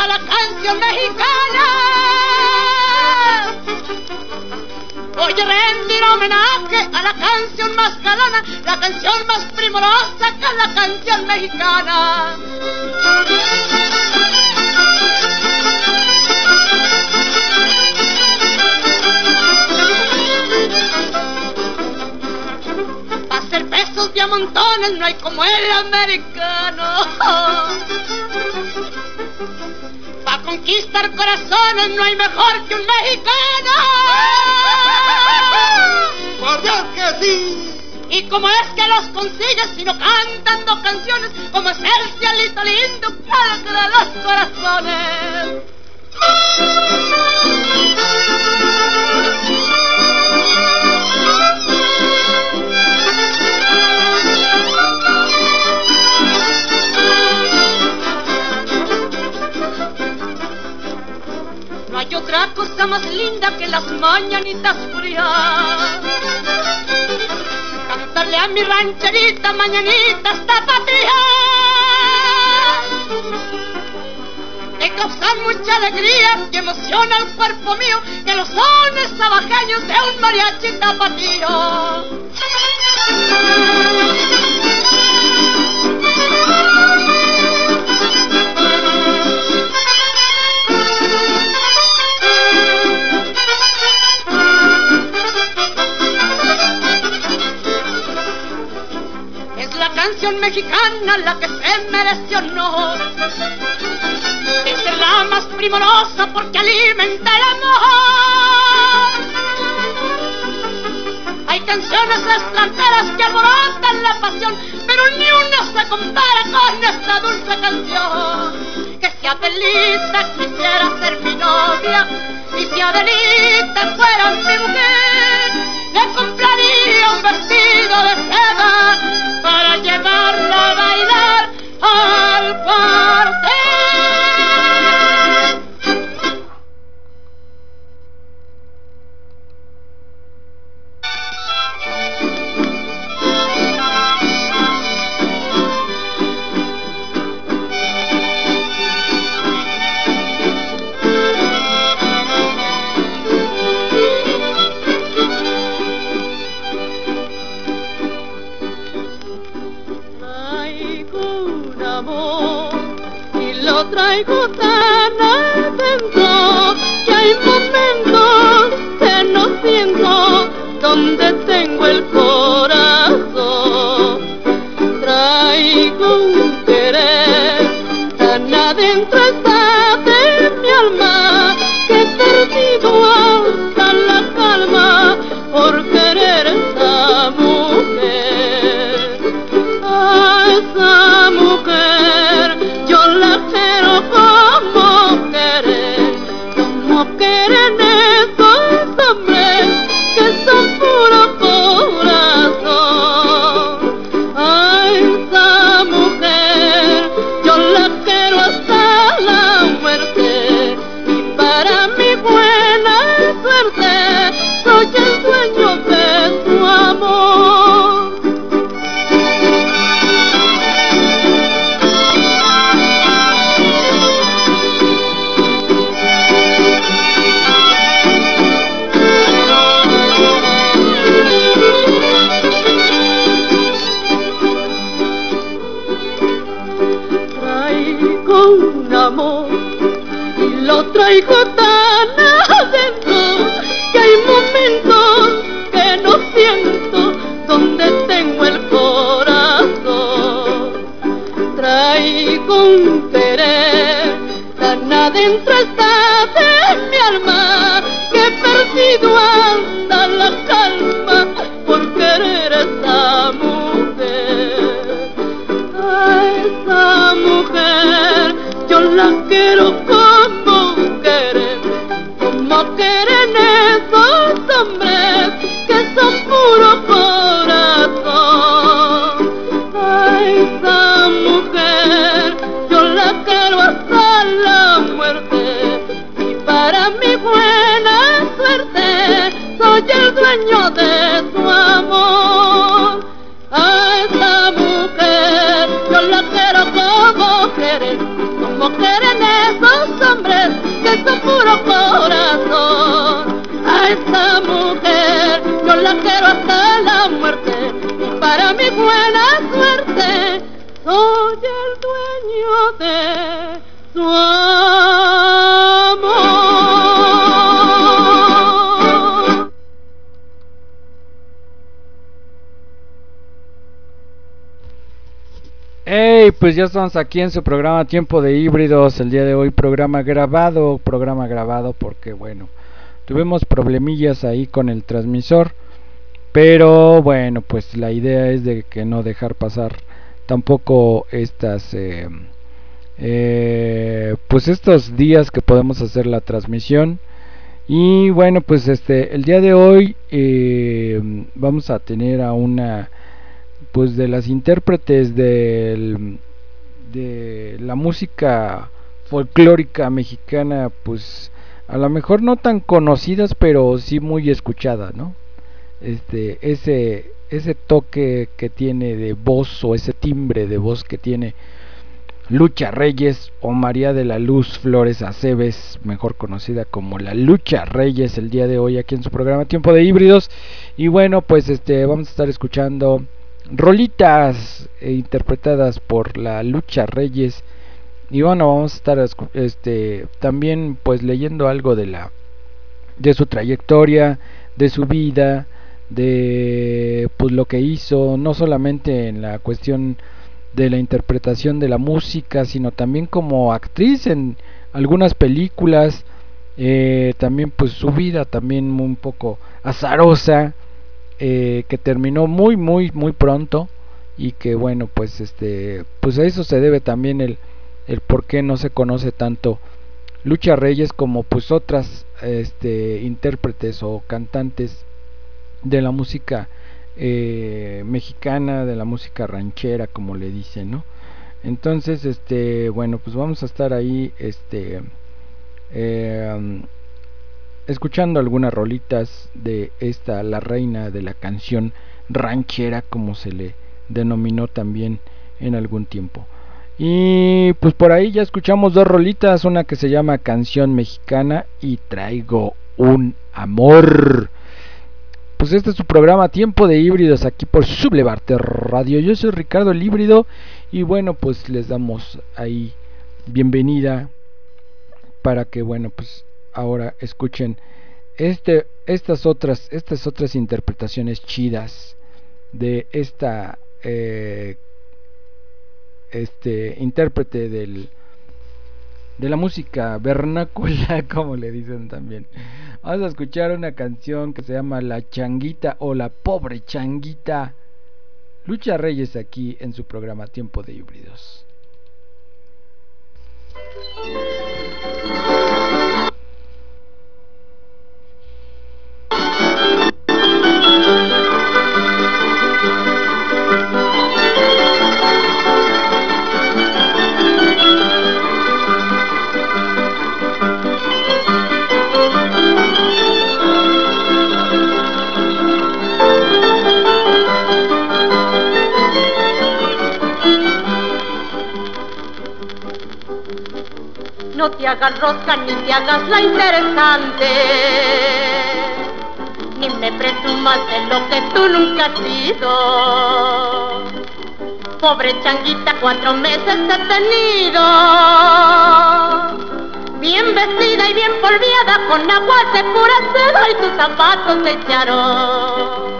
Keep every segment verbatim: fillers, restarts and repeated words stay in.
la canción mexicana. Voy a rendir homenaje a la canción más galana, la canción más primorosa que es la canción mexicana. Pa' hacer pesos de a montones no hay como el americano. Pa' conquistar corazones no hay mejor que un mexicano. ¡Por Dios que sí! Y como es que los consigues si no cantando canciones, como es el cielito lindo que alegra los corazones. No hay otra cosa más linda que las mañanitas frías. Cantarle a mi rancherita mañanitas tapatías, que causan mucha alegría y emociona al cuerpo mío, que los sones sabajeños de un mariachi tapatío. Canción mexicana la que se merece honor de ser la más primorosa porque alimenta el amor. Hay canciones extranjeras que alborotan la pasión, pero ni una se compara con esta dulce canción. Que si Adelita quisiera ser mi novia y si Adelita fuera mi mujer, le compraría un vestido de seda para llevarla a bailar al cuartel. Traigo tan adentro que hay momentos que no siento donde tengo el corazón. Traigo un querer tan adentro está de mi alma que he perdido hasta la calma por querer a esa mujer. A esa mujer yo la quiero como querer, como quieren esos hombres que son puro corazón. A esa mujer yo la quiero hasta la muerte y para mi buena suerte soy el dueño de su amor. Un amor y lo traigo tan adentro que hay momentos que no siento donde tengo el corazón. Traigo un querer tan adentro está de mi alma que he perdido hasta la calma por querer a esa mujer. A esa mujer yo la quiero como querer, como quieren esos hombres que son puro corazón. A esa mujer yo la quiero hasta la muerte y para mi buena suerte soy el dueño de su amor. A esa mujer yo la quiero como querer, como quieren esos pues ya estamos aquí en su programa Tiempo de Híbridos. El día de hoy programa grabado, programa grabado porque bueno, tuvimos problemillas ahí con el transmisor, pero bueno, pues la idea es de que no dejar pasar tampoco estas eh, eh, pues estos días que podemos hacer la transmisión. Y bueno, pues este el día de hoy eh, vamos a tener a una pues de las intérpretes del, de la música folclórica mexicana, pues a lo mejor no tan conocidas, pero sí muy escuchadas, ¿no? Este, ese, ese toque que tiene de voz, o ese timbre de voz que tiene Lucha Reyes, o María de la Luz Flores Aceves, mejor conocida como la Lucha Reyes, el día de hoy aquí en su programa Tiempo de Híbridos. Y bueno, pues este vamos a estar escuchando rolitas eh, interpretadas por la Lucha Reyes. Y bueno, vamos a estar este también pues leyendo algo de la de su trayectoria, de su vida, de pues lo que hizo, no solamente en la cuestión de la interpretación de la música, sino también como actriz en algunas películas, eh, también pues su vida también un poco azarosa, eh, que terminó muy muy muy pronto, y que bueno, pues este pues a eso se debe también el el por qué no se conoce tanto Lucha Reyes como pues otras este intérpretes o cantantes de la música eh, mexicana, de la música ranchera, como le dicen, ¿no? Entonces este bueno, pues vamos a estar ahí este eh, escuchando algunas rolitas de esta, la reina de la canción ranchera, como se le denominó también en algún tiempo. Y pues por ahí ya escuchamos dos rolitas, una que se llama Canción Mexicana y Traigo un Amor. Pues este es su programa Tiempo de Híbridos aquí por Sublevarte Radio. Yo soy Ricardo el Híbrido y bueno, pues les damos ahí bienvenida para que bueno, pues ahora escuchen este estas otras estas otras interpretaciones chidas de esta eh, este intérprete del de la música vernácula, como le dicen también. Vamos a escuchar una canción que se llama La Changuita o La Pobre Changuita. Lucha Reyes aquí en su programa Tiempo de Híbridos. No te hagas rosca ni te hagas la interesante, ni me presumas de lo que tú nunca has sido. Pobre changuita, cuatro meses he tenido, bien vestida y bien polviada, con aguas de pura seda y tus zapatos de charol.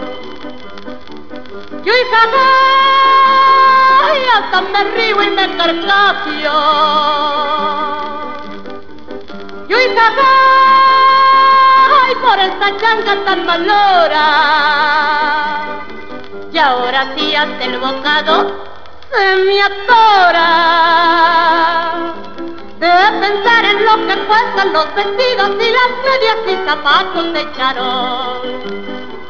Yo hija, ay, hasta me río y me carcajeo. Yo hija, ay, por esta changa tan malora. Y ahora sí hasta el bocado se me atora de pensar en lo que cuestan los vestidos y las medias y zapatos de charol.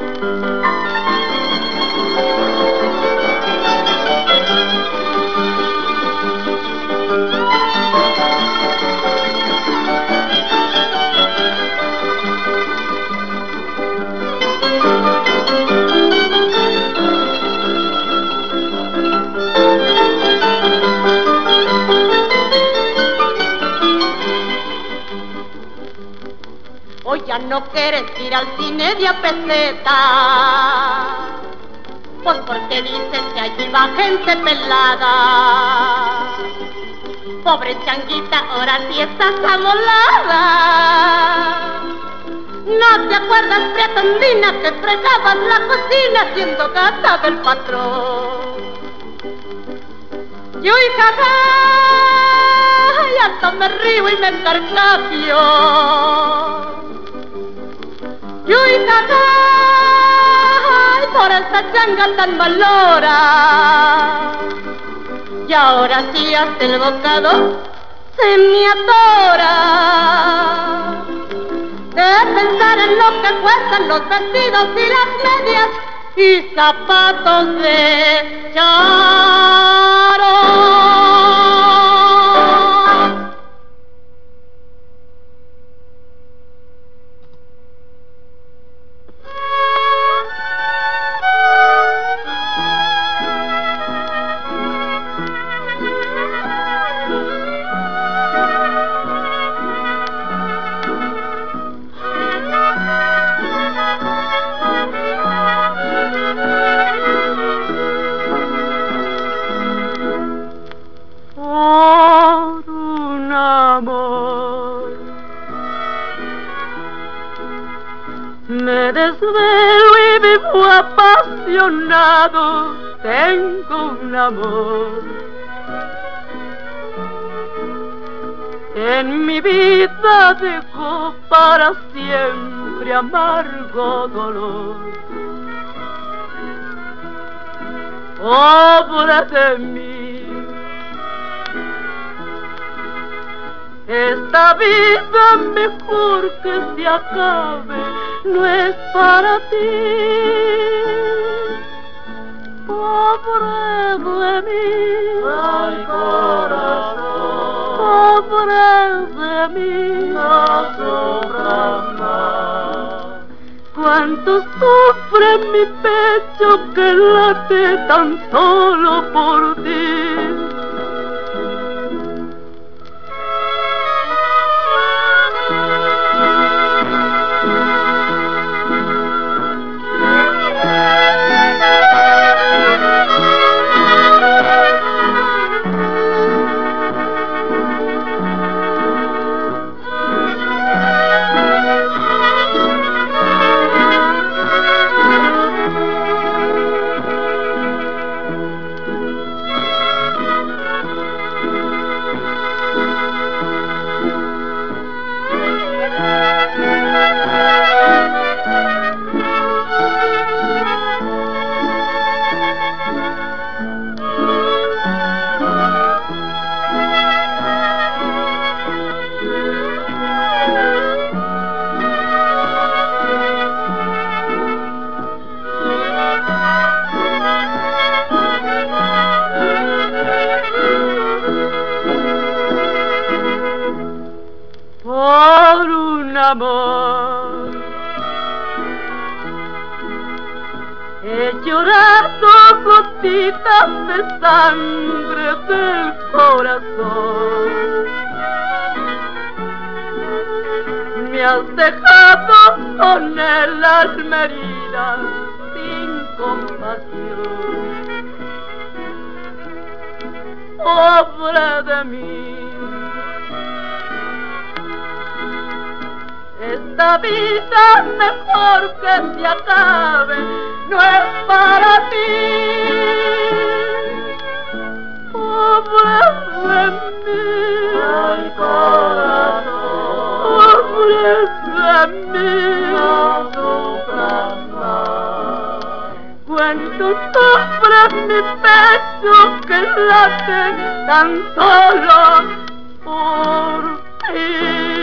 Hoy ya no quieres ir al cine de a peseta, pues porque dices que allí va gente pelada. Pobre changuita, ahora sí estás amolada. ¿No te acuerdas, prietondina, que fregabas la cocina siendo gata del patrón? Yo y jaja, y hasta me río y me carcajeo. Yo y jaja, y por esta changa tan malora. Y ahora sí hasta el bocado se me atora de pensar en lo que cuestan los vestidos y las medias y zapatos de charol. Me desvelo y vivo apasionado, tengo un amor. En mi vida dejó para siempre amargo dolor. Pobre de mí, esta vida mejor que se acabe no es para ti. Pobre de mí, ay corazón, pobre de mí, no sufras más. Cuánto sufre mi pecho que late tan solo por ti. Amor, he llorado gotitas de sangre del corazón. Me has dejado con el alma herida sin compasión. Pobre de mí, esta vida mejor que se acabe no es para ti. Pobre de mí, ay corazón, pobre de mí, no sufras más. Cuánto sufre mi pecho que late tan solo por ti.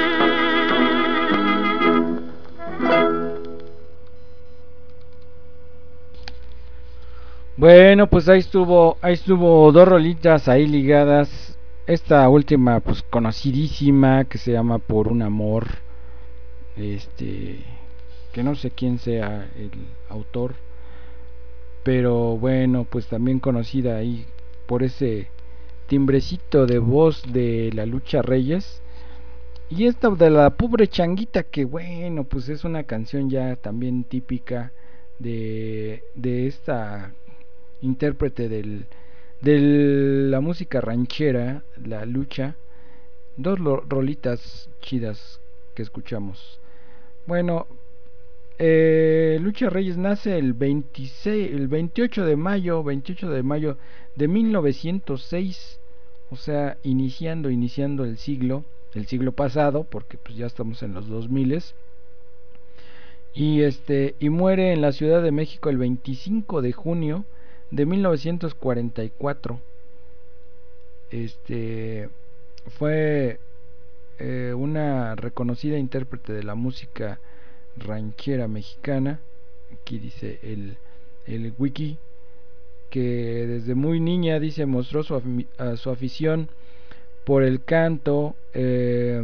Bueno, pues ahí estuvo, ahí estuvo dos rolitas ahí ligadas. Esta última, pues conocidísima, que se llama Por un amor. Este, que no sé quién sea el autor, pero bueno, pues también conocida ahí por ese timbrecito de voz de La Lucha Reyes. Y esta de La Pobre Changuita, que bueno, pues es una canción ya también típica de, de esta intérprete del, de la música ranchera, La Lucha. Dos lo, rolitas chidas que escuchamos. Bueno, eh, Lucha Reyes nace el veintiséis, el veintiocho de mayo, veintiocho de mayo de mil novecientos seis, o sea, iniciando, iniciando el siglo, el siglo pasado, porque pues ya estamos en los dos miles. Y este y muere en la Ciudad de México el veinticinco de junio de mil novecientos cuarenta y cuatro. Este fue eh, una reconocida intérprete de la música ranchera mexicana. Aquí dice el, el wiki que desde muy niña, dice, mostró su, af su afición por el canto, eh,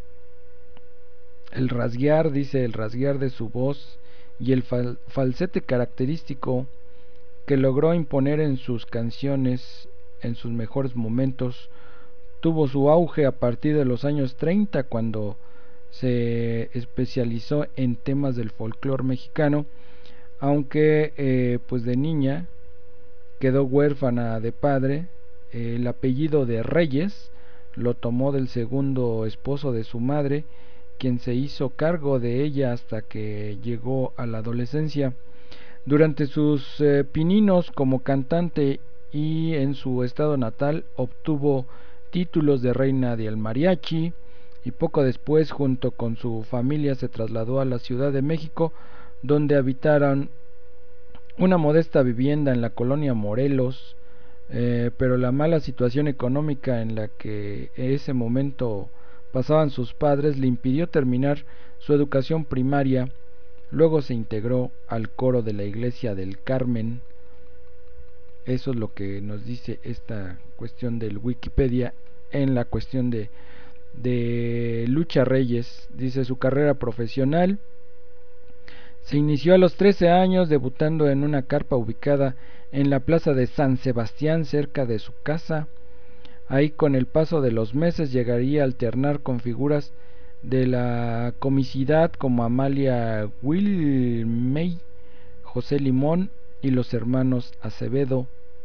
el rasguear, dice, el rasguear de su voz y el fal falsete característico que logró imponer en sus canciones en sus mejores momentos. Tuvo su auge a partir de los años treinta, cuando se especializó en temas del folclore mexicano, aunque eh, pues de niña quedó huérfana de padre. El apellido de Reyes lo tomó del segundo esposo de su madre, quien se hizo cargo de ella hasta que llegó a la adolescencia. Durante sus eh, pininos como cantante y en su estado natal obtuvo títulos de reina del mariachi, y poco después junto con su familia se trasladó a la Ciudad de México, donde habitaron una modesta vivienda en la colonia Morelos, eh, pero la mala situación económica en la que en ese momento pasaban sus padres le impidió terminar su educación primaria. Luego se integró al coro de la Iglesia del Carmen. Eso es lo que nos dice esta cuestión del Wikipedia en la cuestión de, de Lucha Reyes. Dice: su carrera profesional se inició a los trece años, debutando en una carpa ubicada en la plaza de San Sebastián, cerca de su casa. Ahí, con el paso de los meses, llegaría a alternar con figuras de la comicidad como Amalia Wilmey, José Limón y los hermanos Acevedo.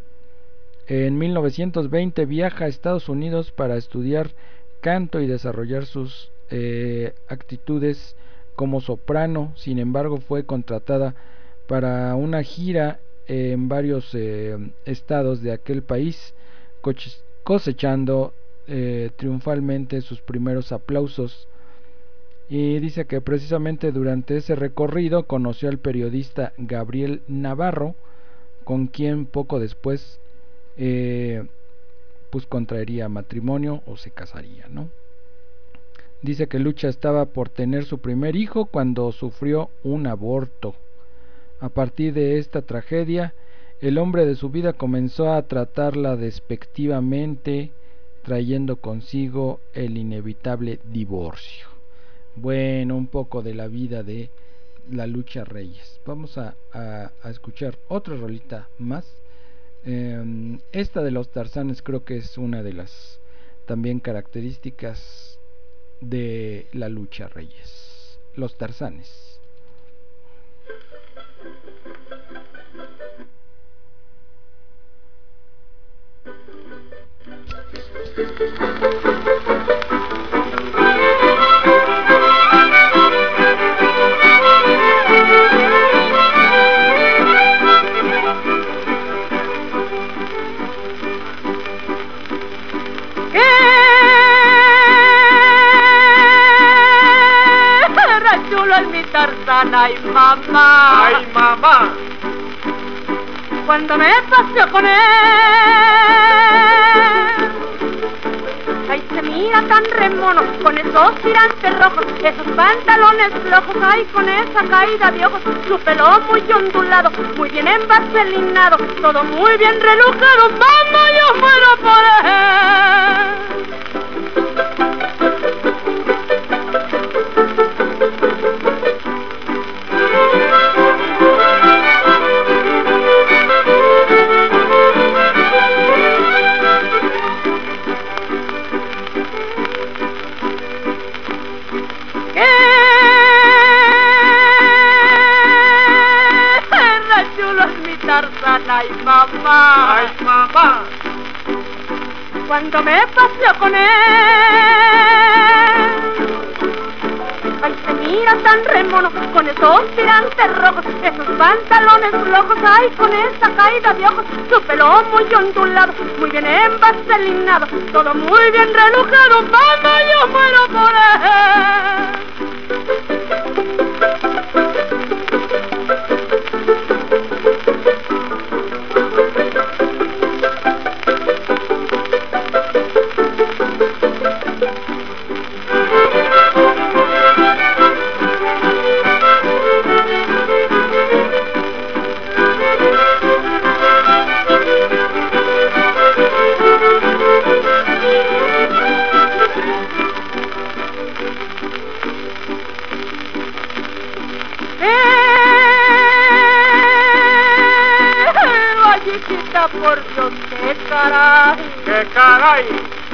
En mil novecientos veinte viaja a Estados Unidos para estudiar canto y desarrollar sus eh, actitudes como soprano. Sin embargo, fue contratada para una gira en varios eh, estados de aquel país, cosechando eh, triunfalmente sus primeros aplausos. Y dice que precisamente durante ese recorrido conoció al periodista Gabriel Navarro, con quien poco después eh, pues contraería matrimonio o se casaría, ¿no? Dice que Lucha estaba por tener su primer hijo cuando sufrió un aborto. A partir de esta tragedia, el hombre de su vida comenzó a tratarla despectivamente, trayendo consigo el inevitable divorcio. Bueno, un poco de la vida de la Lucha Reyes. Vamos a, a, a escuchar otra rolita más. Eh, esta de los Tarzanes creo que es una de las también características de la Lucha Reyes. Los Tarzanes. Es mi Tarzán, ay mamá, ay mamá, cuando me paseo con él, ay se mira tan remono, con esos tirantes rojos, esos pantalones flojos, ay con esa caída de ojos, su pelo muy ondulado, muy bien envaselinado, todo muy bien relujado, mamá yo muero por él. Tarzán, ay mamá, ay mamá, cuando me paseo con él, ay se mira tan remoto, remono, con esos tirantes rojos, esos pantalones flojos, ay, con esa caída de ojos, su pelo muy ondulado, muy bien envaselinado, todo muy bien relojado, mamá, yo muero por él. Por Dios, qué caray, ¡Qué caray!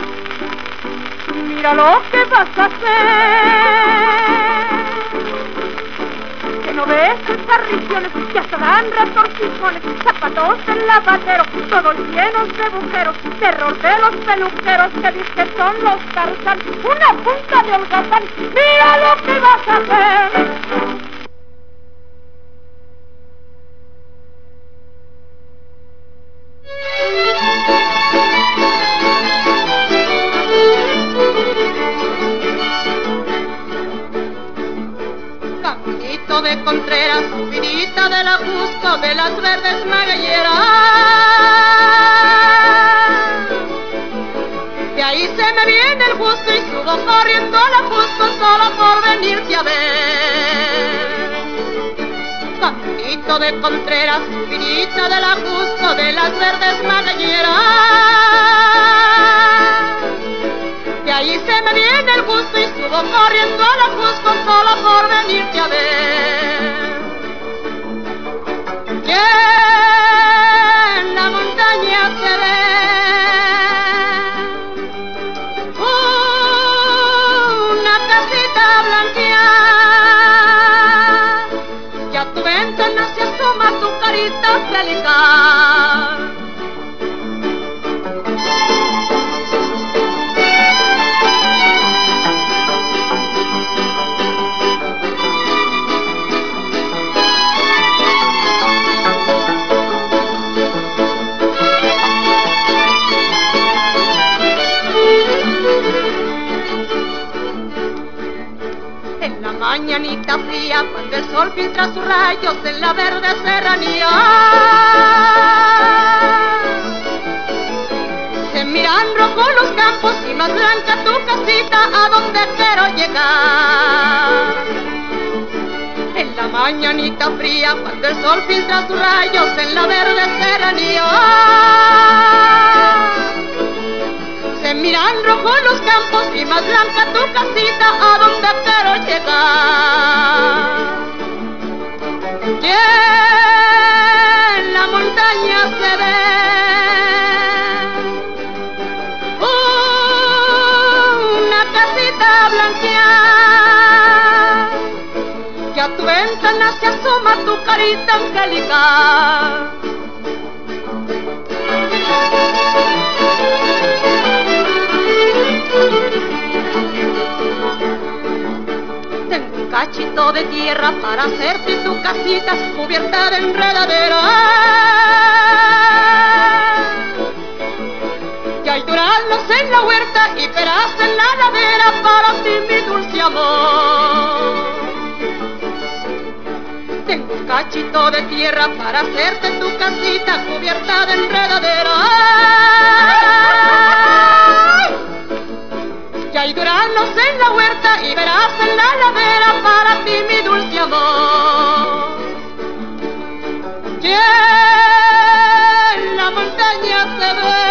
mira lo que vas a hacer, que no ves esas regiones que hasta dan retorcijones, zapatos del lavadero, todos llenos de agujeros, terror de los peluqueros que dicen que son los Tarzán, una punta de holgazán, mira lo que vas a hacer. De Contreras, finita de la Cusco, de las verdes magalleras. De ahí se me viene el gusto y subo corriendo a la Cusco solo por venirte a ver. Caminito de Contreras, finita de la Cusco, de las verdes magalleras. De ahí se me viene el gusto y subo corriendo a la Cusco solo por venirte a ver. Que en la montaña se ve una casita blanqueada, y a tu ventana se asoma tu carita angelical. Mañanita fría, cuando el sol filtra sus rayos en la verde serranía, se miran rojos los campos y más blanca tu casita, a donde quiero llegar. En la mañanita fría, cuando el sol filtra sus rayos en la verde serranía, se miran rojos los campos y más blanca tu casita, a donde quiero llegar. Y en la montaña se ve una casita blanqueada, que a tu ventana se asoma tu carita angelical. Tengo un cachito de tierra para hacerte tu casita cubierta de enredadera, y hay duranos en la huerta y peras en la ladera para ti, mi dulce amor. Tengo un cachito de tierra para hacerte tu casita cubierta de enredadera, y hay duranos en la huerta y verás en la ladera para ti, mi dulce amor. Y en la montaña se ve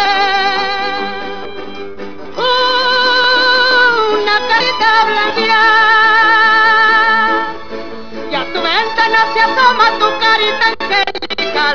una carita blanqueada, y a tu ventana se asoma tu carita angelical.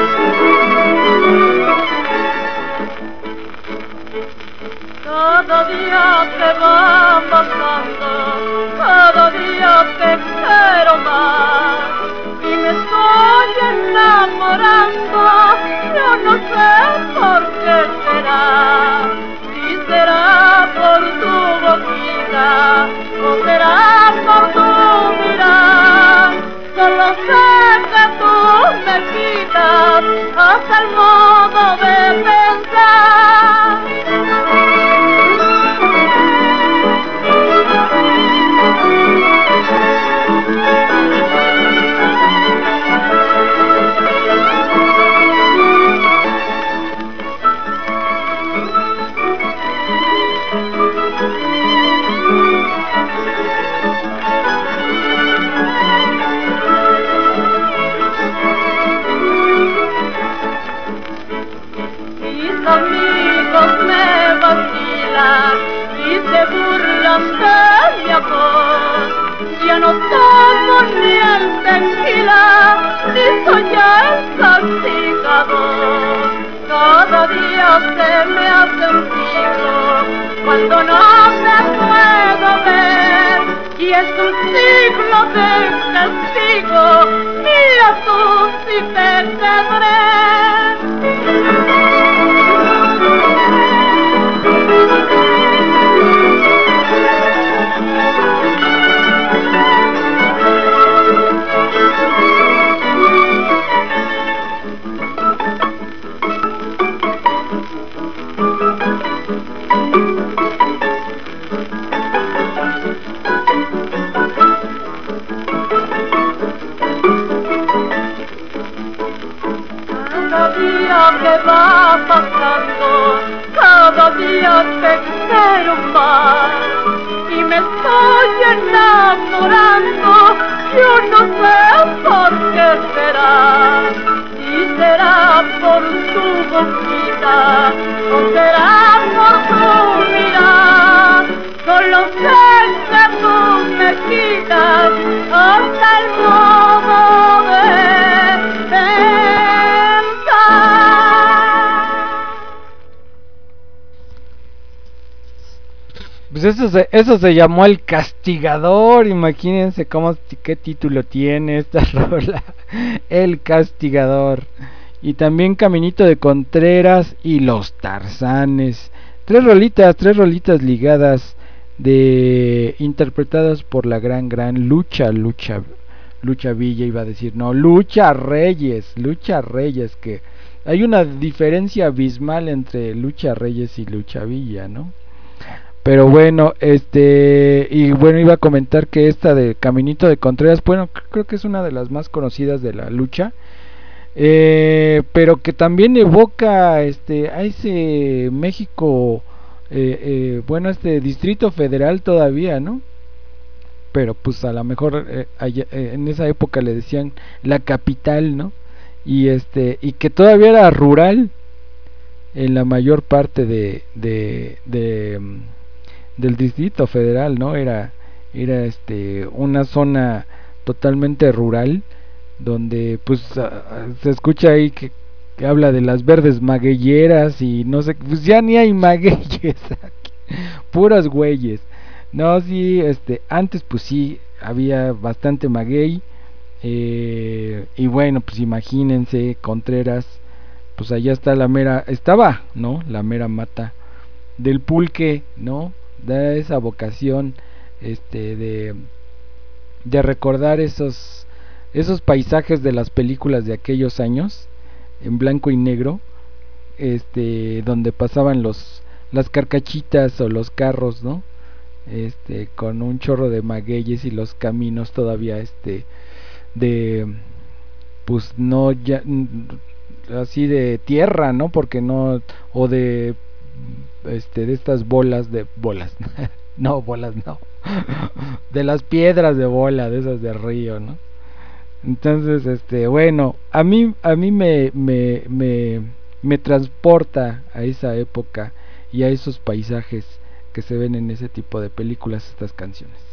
Todo día que va pasando, cada día te quiero más y me estoy enamorando, yo no sé por qué será, si será por tu boquita o será por tu mirar, solo sé que tú me quitas hasta el modo de pensar. Amigos me vacilan y se burlan de mi amor, ya no tomo ni el tequila ni soy el castigador, cada día se me hace un siglo cuando no te puedo ver y es un siglo de castigo, mira tú si te quebré. Cada día que va pasando, cada día te quiero más y me estoy enamorando, yo no sé por qué será, si será por tu boquita o será por tu mirar, solo sé que tú me quitas hasta el modo de pensar. Pues eso se, eso se llamó El Castigador. Imagínense cómo, qué título tiene esta rola. El Castigador. Y también Caminito de Contreras y Los Tarzanes. Tres rolitas, tres rolitas ligadas de interpretadas por la gran, gran Lucha, Lucha, Lucha Villa iba a decir, no, Lucha Reyes, Lucha Reyes, que hay una diferencia abismal entre Lucha Reyes y Lucha Villa, ¿no? Pero bueno, este, y bueno, iba a comentar que esta de Caminito de Contreras, bueno, creo que es una de las más conocidas de la lucha, eh, pero que también evoca este, a ese México, eh, eh, bueno, este Distrito Federal todavía, ¿no? Pero pues a lo mejor eh, allá, eh, en esa época le decían la capital, ¿no? Y este, y que todavía era rural en la mayor parte de, de, de del Distrito Federal, ¿no? Era, era este, una zona totalmente rural, donde pues uh, se escucha ahí que, que habla de las verdes magueyeras y no sé, pues ya ni hay magueyes aquí, puros güeyes. No, sí, este, antes pues sí, había bastante maguey, eh, y bueno, pues imagínense, Contreras, pues allá está la mera, estaba, ¿no? La mera mata del pulque, ¿no? Da esa vocación, este, de, de recordar esos, esos paisajes de las películas de aquellos años, en blanco y negro, este, donde pasaban los, las carcachitas o los carros, ¿no? Este, con un chorro de magueyes y los caminos todavía, este, de, pues no ya, así de tierra, ¿no? Porque no, o de, este, de estas bolas de bolas, no, bolas no, de las piedras de bola, de esas de río, ¿no? Entonces, este, bueno, a mí, a mí me, me, me, me transporta a esa época y a esos paisajes que se ven en ese tipo de películas, estas canciones.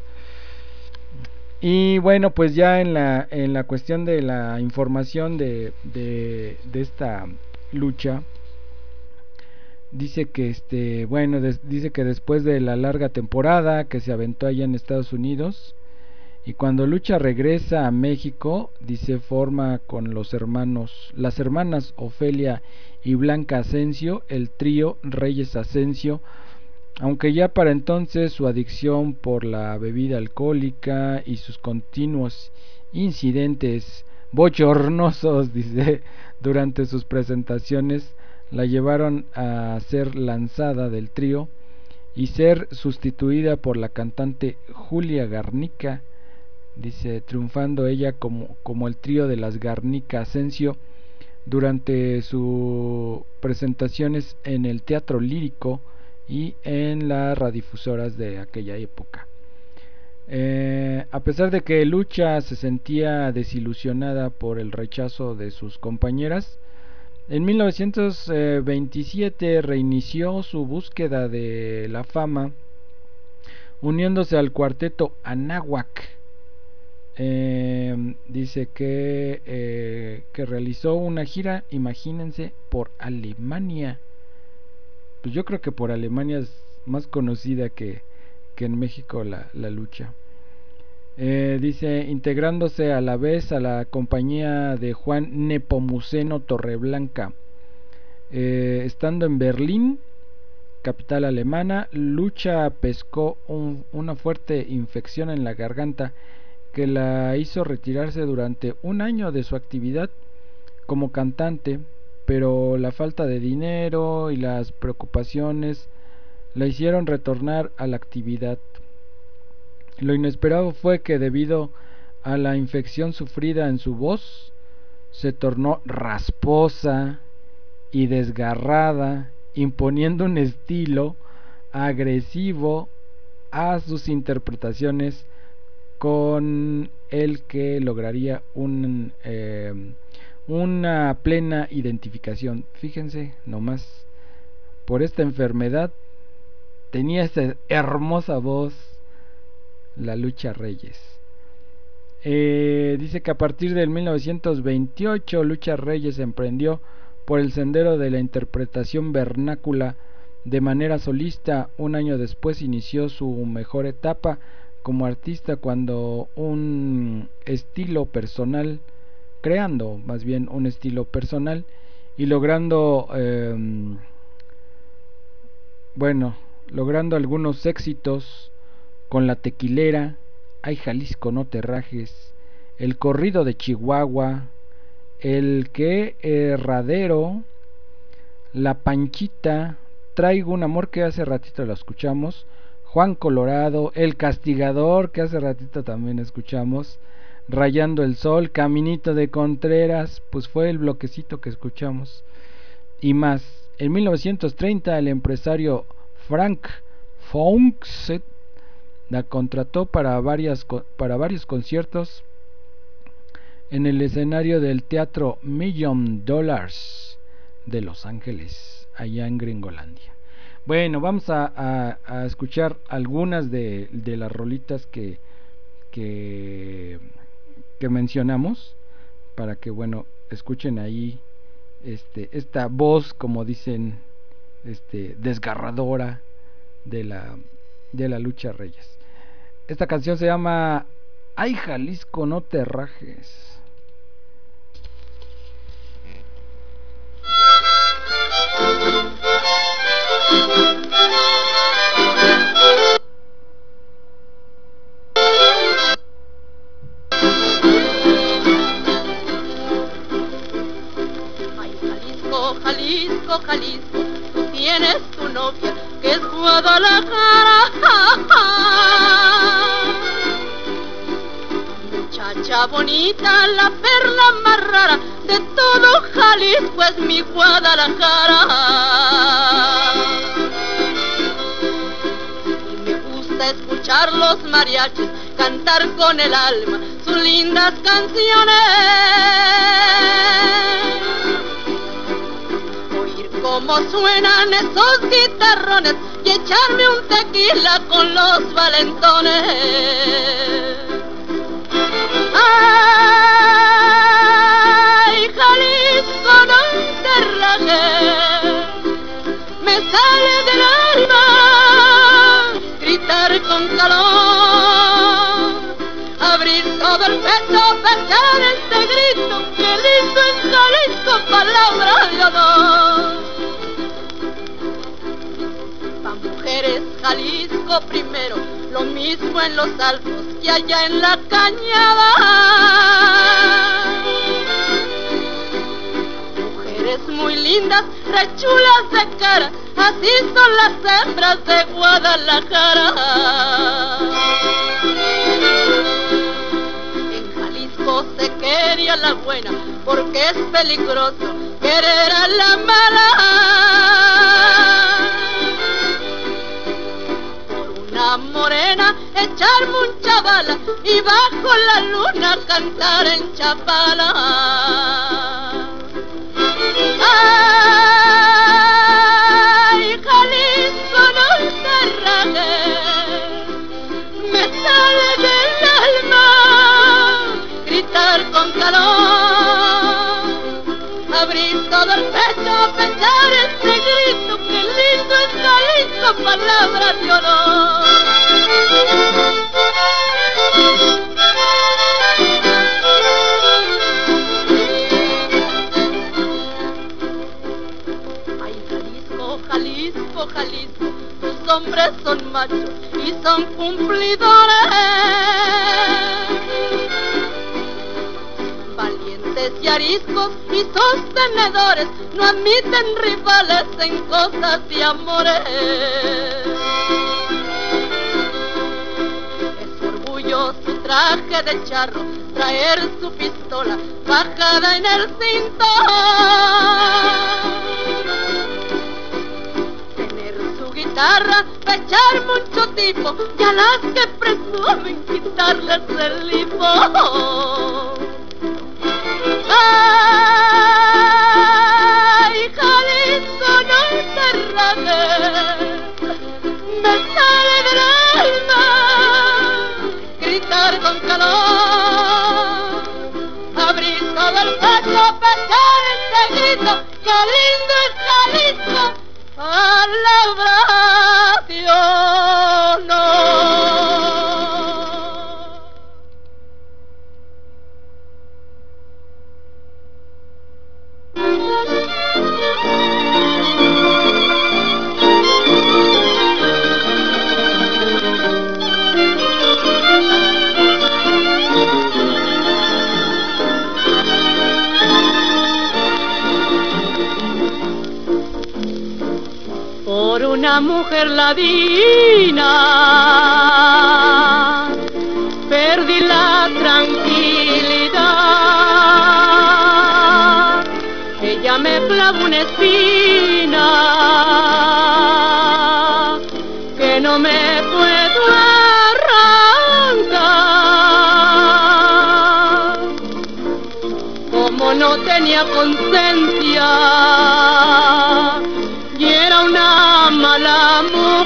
Y bueno, pues ya en la en la cuestión de la información de, de, de esta lucha, dice que este, bueno, des, dice que después de la larga temporada que se aventó allá en Estados Unidos, y cuando Lucha regresa a México, dice, forma con los hermanos, las hermanas Ofelia y Blanca Asensio, el trío Reyes Asensio, aunque ya para entonces su adicción por la bebida alcohólica y sus continuos incidentes bochornosos, dice, durante sus presentaciones, la llevaron a ser lanzada del trío y ser sustituida por la cantante Julia Garnica, dice, triunfando ella como, como el trío de las Garnica Asensio durante sus presentaciones en el Teatro Lírico y en las radiodifusoras de aquella época. Eh, a pesar de que Lucha se sentía desilusionada por el rechazo de sus compañeras, en mil novecientos veintisiete reinició su búsqueda de la fama uniéndose al cuarteto Anáhuac. Eh, dice que, eh, que realizó una gira, imagínense, por Alemania. Pues yo creo que por Alemania es más conocida que, que en México la, la Lucha. Eh, dice, integrándose a la vez a la compañía de Juan Nepomuceno Torreblanca. Eh, estando en Berlín, capital alemana, Lucha pescó un, una fuerte infección en la garganta que la hizo retirarse durante un año de su actividad como cantante, pero la falta de dinero y las preocupaciones la hicieron retornar a la actividad. Lo inesperado fue que debido a la infección sufrida en su voz, se tornó rasposa y desgarrada, imponiendo un estilo agresivo a sus interpretaciones con el que lograría un, eh, una plena identificación. Fíjense nomás, por esta enfermedad tenía esa hermosa voz la Lucha Reyes. Eh, dice que a partir del mil novecientos veintiocho Lucha Reyes emprendió por el sendero de la interpretación vernácula de manera solista. Un año después inició su mejor etapa como artista cuando un estilo personal, creando más bien un estilo personal y logrando eh, bueno, logrando algunos éxitos con La Tequilera, Ay Jalisco no te rajes, El corrido de Chihuahua, El que herradero, La Panchita, Traigo un amor, que hace ratito lo escuchamos, Juan Colorado, El Castigador, que hace ratito también escuchamos, Rayando el Sol, Caminito de Contreras, pues fue el bloquecito que escuchamos, y más. En mil novecientos treinta el empresario Frank Fawcett la contrató para, varias, para varios conciertos en el escenario del Teatro Million Dollars de Los Ángeles, allá en Gringolandia. Bueno, vamos a, a, a escuchar algunas de, de las rolitas que, que, que mencionamos, para que, bueno, escuchen ahí este, esta voz, como dicen, este, desgarradora de la, de la Lucha Reyes. Esta canción se llama Ay Jalisco no te rajes. Jalisco, Jalisco, tú tienes tu novia que es Guadalajara. Muchacha bonita, la perla más rara de todo Jalisco es mi Guadalajara. Y me gusta escuchar los mariachis cantar con el alma sus lindas canciones, cómo suenan esos guitarrones y echarme un tequila con los valentones. Ay, Jalisco, no te rajes, me echar este grito, qué lindo es Jalisco, palabra de honor. Pa' mujeres Jalisco primero, lo mismo en los altos que allá en la cañada. Mujeres muy lindas, rechulas de cara, así son las hembras de Guadalajara. En Jalisco se quería la buena, porque es peligroso querer a la mala. Por una morena echar mucha bala y bajo la luna cantar en Chapala. Ay, Jalisco, no te rajes, me sale del alma gritar con calor, abrir todo el pecho, pechar este grito, que lindo es Jalisco, palabra de honor. Jalisco, Jalisco, tus hombres son machos y son cumplidores, valientes y ariscos y sostenedores, no admiten rivales en cosas de amores. Es su orgullo su traje de charro, traer su pistola bajada en el cinto, pechar mucho tipo y a las que presumen quitarles el hipo. Ay, Jalisco, no te rajes, me sale del alma gritar con calor, abrir todo el pecho, pechar este grito, que lindo es Jalisco, palabra de honor. Por una mujer ladina perdí la tranquilidad, ella me clavó una espina que no me puedo arrancar. Como no tenía conciencia y era una mala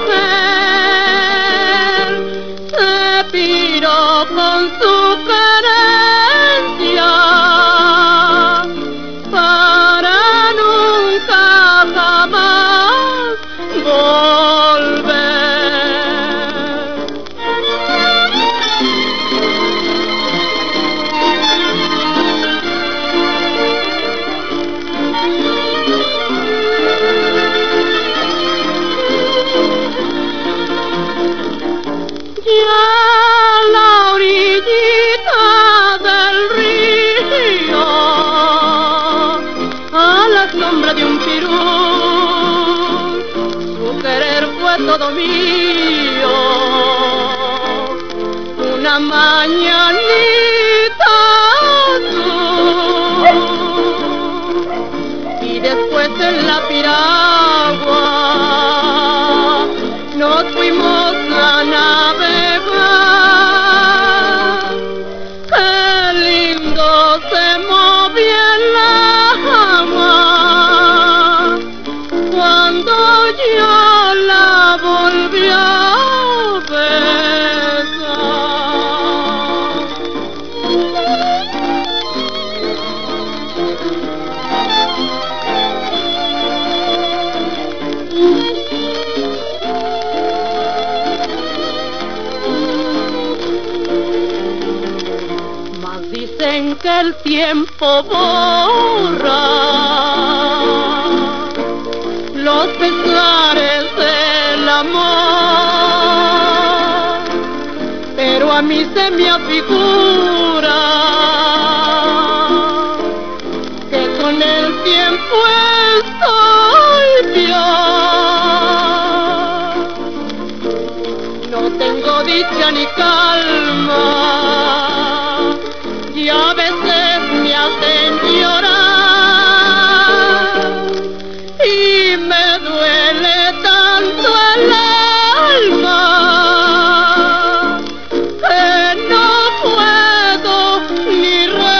mujer, se piró con su querencia para nunca jamás volver. Y a la orillita del río, a la sombra de un pirú, su querer fue todo mío. Una mañanita azul y después en la piragua nos fuimos a navegar. Qué lindo se movía el agua cuando yo la volví a besar. Dicen que el tiempo borra los pesares del amor, pero a mí se me afigura que con el tiempo estoy peor. No tengo dicha ni calma y a veces me hacen llorar y me duele tanto el alma que no puedo ni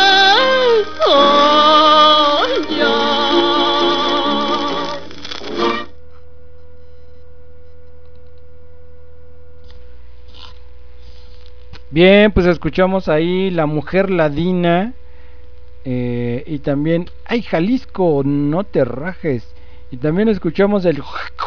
resollar. Bien, pues escuchamos ahí La Mujer Ladina, eh, y también ¡ay, Jalisco, no te rajes! Y también escuchamos el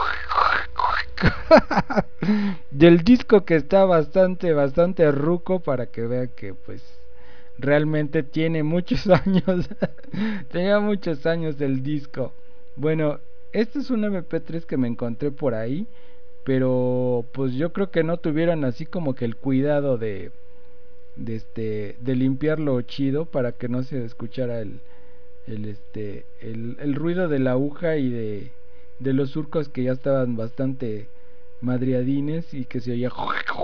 del disco, que está bastante, bastante ruco, para que vean que pues realmente tiene muchos años. Tenía muchos años el disco. Bueno, este es un eme pe tres que me encontré por ahí, pero pues yo creo que no tuvieron así como que el cuidado de de este de limpiarlo chido para que no se escuchara el el este el, el ruido de la aguja y de de los surcos, que ya estaban bastante madriadines y que se oía,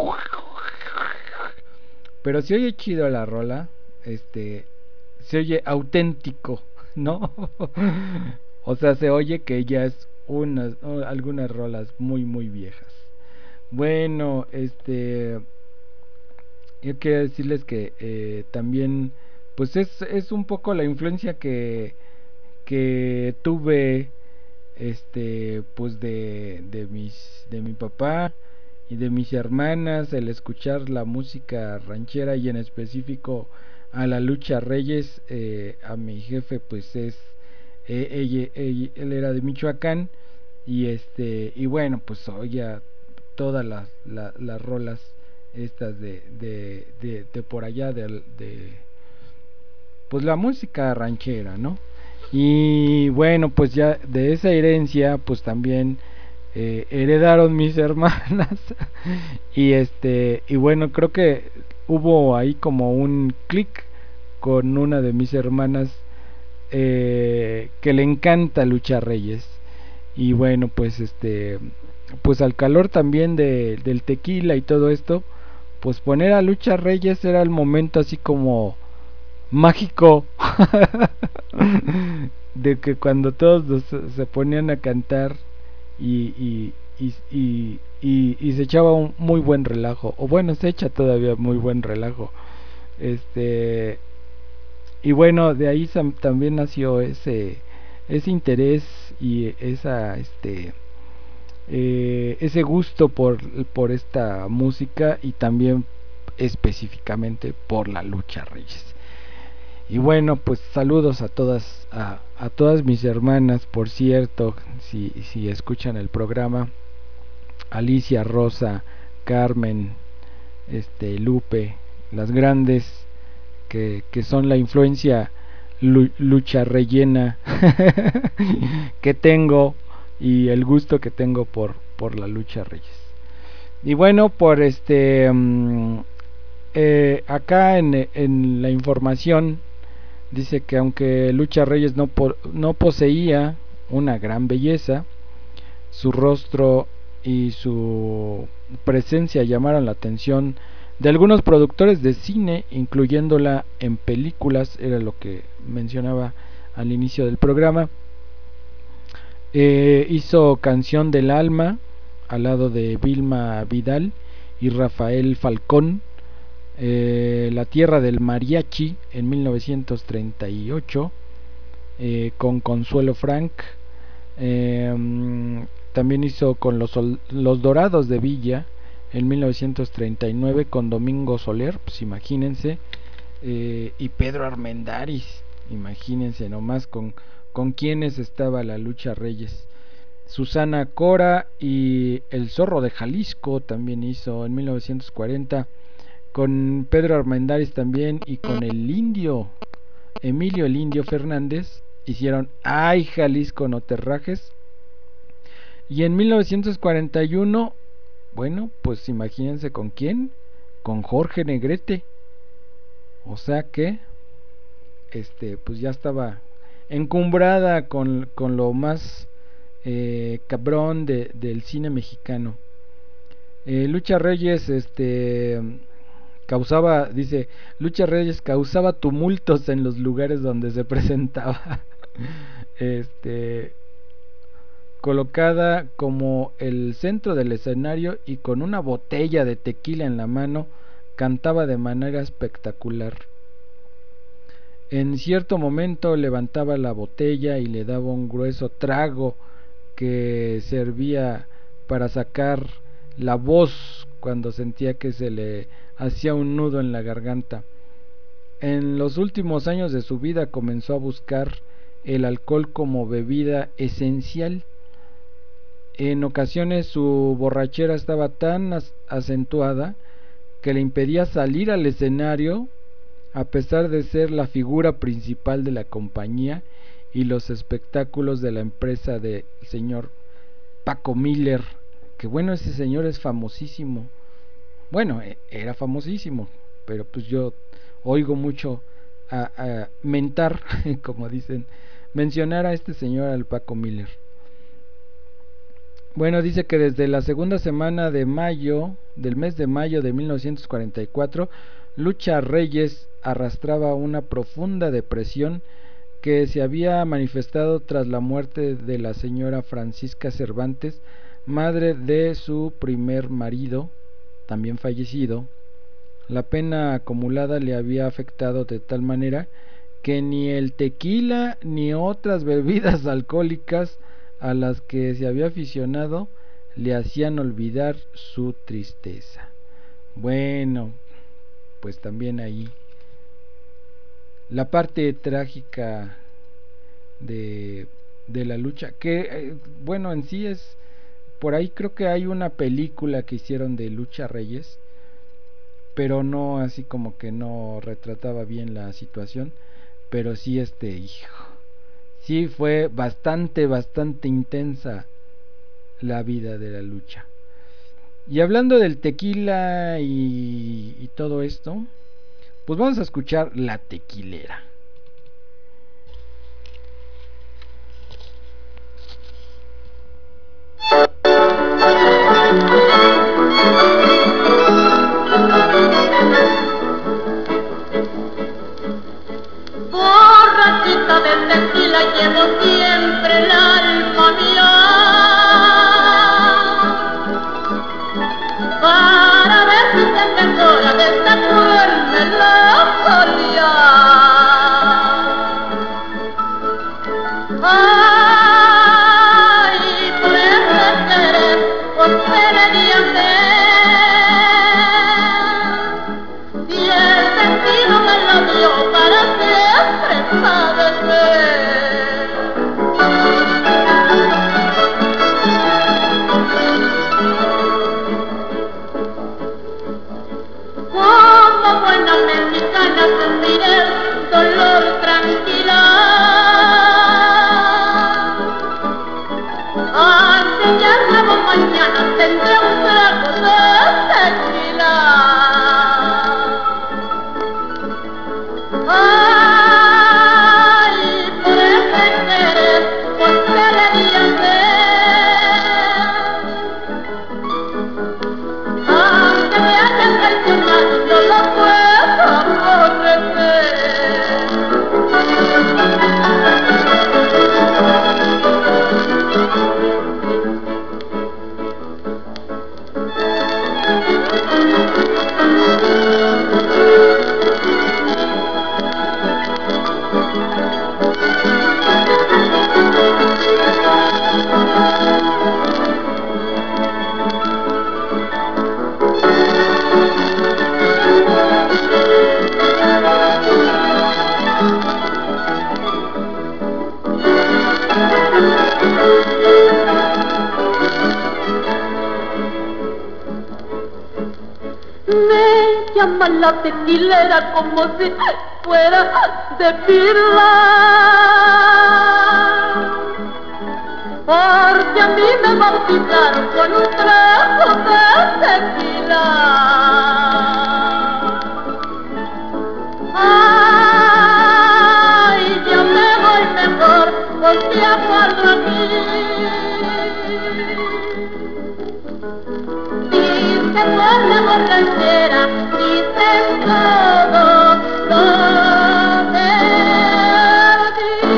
pero se oye chido la rola, este se oye auténtico, ¿no? O sea, se oye que ya es unas algunas rolas muy muy viejas. Bueno, este yo quiero decirles que eh, también pues es, es un poco la influencia que que tuve, este pues de, de mis de mi papá y de mis hermanas, el escuchar la música ranchera y en específico a la Lucha Reyes. Eh, a mi jefe pues es eh, ella, ella, él era de Michoacán, y este y bueno, pues oía todas las, las, las rolas estas de, de, de, de por allá de, de pues la música ranchera, ¿no? Y bueno, pues ya de esa herencia pues también eh, heredaron mis hermanas. Y este y bueno, creo que hubo ahí como un clic con una de mis hermanas, eh, que le encanta Lucha Reyes. Y bueno, pues este pues al calor también de, del tequila y todo esto, pues poner a Lucha Reyes era el momento así como mágico de que cuando todos los, se ponían a cantar y, y, y, y, y, y se echaba un muy buen relajo, o bueno, se echa todavía muy buen relajo, este y bueno, de ahí también nació ese ese interés y esa este eh, ese gusto por, por esta música, y también específicamente por la Lucha Reyes. Y bueno, pues saludos a todas a, a todas mis hermanas, por cierto, si, si escuchan el programa: Alicia, Rosa, Carmen, este Lupe, las grandes que, que son la influencia lu, lucha rellena que tengo, y el gusto que tengo por, por la Lucha Reyes. Y bueno, por este um, eh, acá en, en la información dice que aunque Lucha Reyes no, po no poseía una gran belleza, su rostro y su presencia llamaron la atención de algunos productores de cine, incluyéndola en películas, era lo que mencionaba al inicio del programa. Eh, hizo Canción del Alma al lado de Vilma Vidal y Rafael Falcón, eh, La Tierra del Mariachi en mil novecientos treinta y ocho, eh, con Consuelo Frank. Eh, también hizo con los, los Dorados de Villa en mil novecientos treinta y nueve con Domingo Soler, pues imagínense, eh, y Pedro Armendáriz, imagínense nomás con con quienes estaba la Lucha Reyes. Susana Cora y El Zorro de Jalisco también hizo en mil novecientos cuarenta con Pedro Armendáriz también y con el indio Emilio el Indio Fernández hicieron Ay Jalisco no te rajes. Y en mil novecientos cuarenta y uno, bueno, pues imagínense con quién, con Jorge Negrete. O sea que este pues ya estaba encumbrada con, con lo más eh, cabrón de, del cine mexicano. eh, Lucha Reyes este causaba, dice, Lucha Reyes causaba tumultos en los lugares donde se presentaba. este colocada como el centro del escenario y con una botella de tequila en la mano, cantaba de manera espectacular. En cierto momento levantaba la botella y le daba un grueso trago que servía para sacar la voz cuando sentía que se le hacía un nudo en la garganta. En los últimos años de su vida comenzó a buscar el alcohol como bebida esencial. En ocasiones su borrachera estaba tan acentuada que le impedía salir al escenario, a pesar de ser la figura principal de la compañía y los espectáculos de la empresa del señor Paco Miller, que bueno, ese señor es famosísimo. Bueno, era famosísimo, pero pues yo oigo mucho a, a mentar, como dicen, mencionar a este señor, al Paco Miller. Bueno, dice que desde la segunda semana de mayo, del mes de mayo de mil novecientos cuarenta y cuatro, Lucha Reyes arrastraba una profunda depresión que se había manifestado tras la muerte de la señora Francisca Cervantes, madre de su primer marido, también fallecido. La pena acumulada le había afectado de tal manera que ni el tequila ni otras bebidas alcohólicas a las que se había aficionado le hacían olvidar su tristeza. Bueno, pues también ahí la parte trágica de, de la lucha, que eh, bueno, en sí es, por ahí creo que hay una película que hicieron de Lucha Reyes, pero no, así como que no retrataba bien la situación, pero sí este, hijo, sí fue bastante, bastante intensa la vida de la lucha. Y hablando del tequila y, y todo esto, pues vamos a escuchar La Tequilera. Borrachita de tequila llevo siempre el alma mía, para ver si se mejora de esta cruel melancolía. Ay, por ese querer, por ser hediante, y el destino me lo dio para siempre padecer. Como buena mexicana sentiré el dolor tranquila, aunque ya nuevo mañana tendré un trago de tequila. Ay, por ese querer, pues qué le di a hacer, aunque me hayan traicionado no lo puedo aborrecer. Me llaman la tequilera como si fuera de pirla, porque a mí me bautizaron con un trago de tequila. Ay, ya me voy mejor, porque acuerdo aquí. Dice por la borrachera, dices todo lo de ti.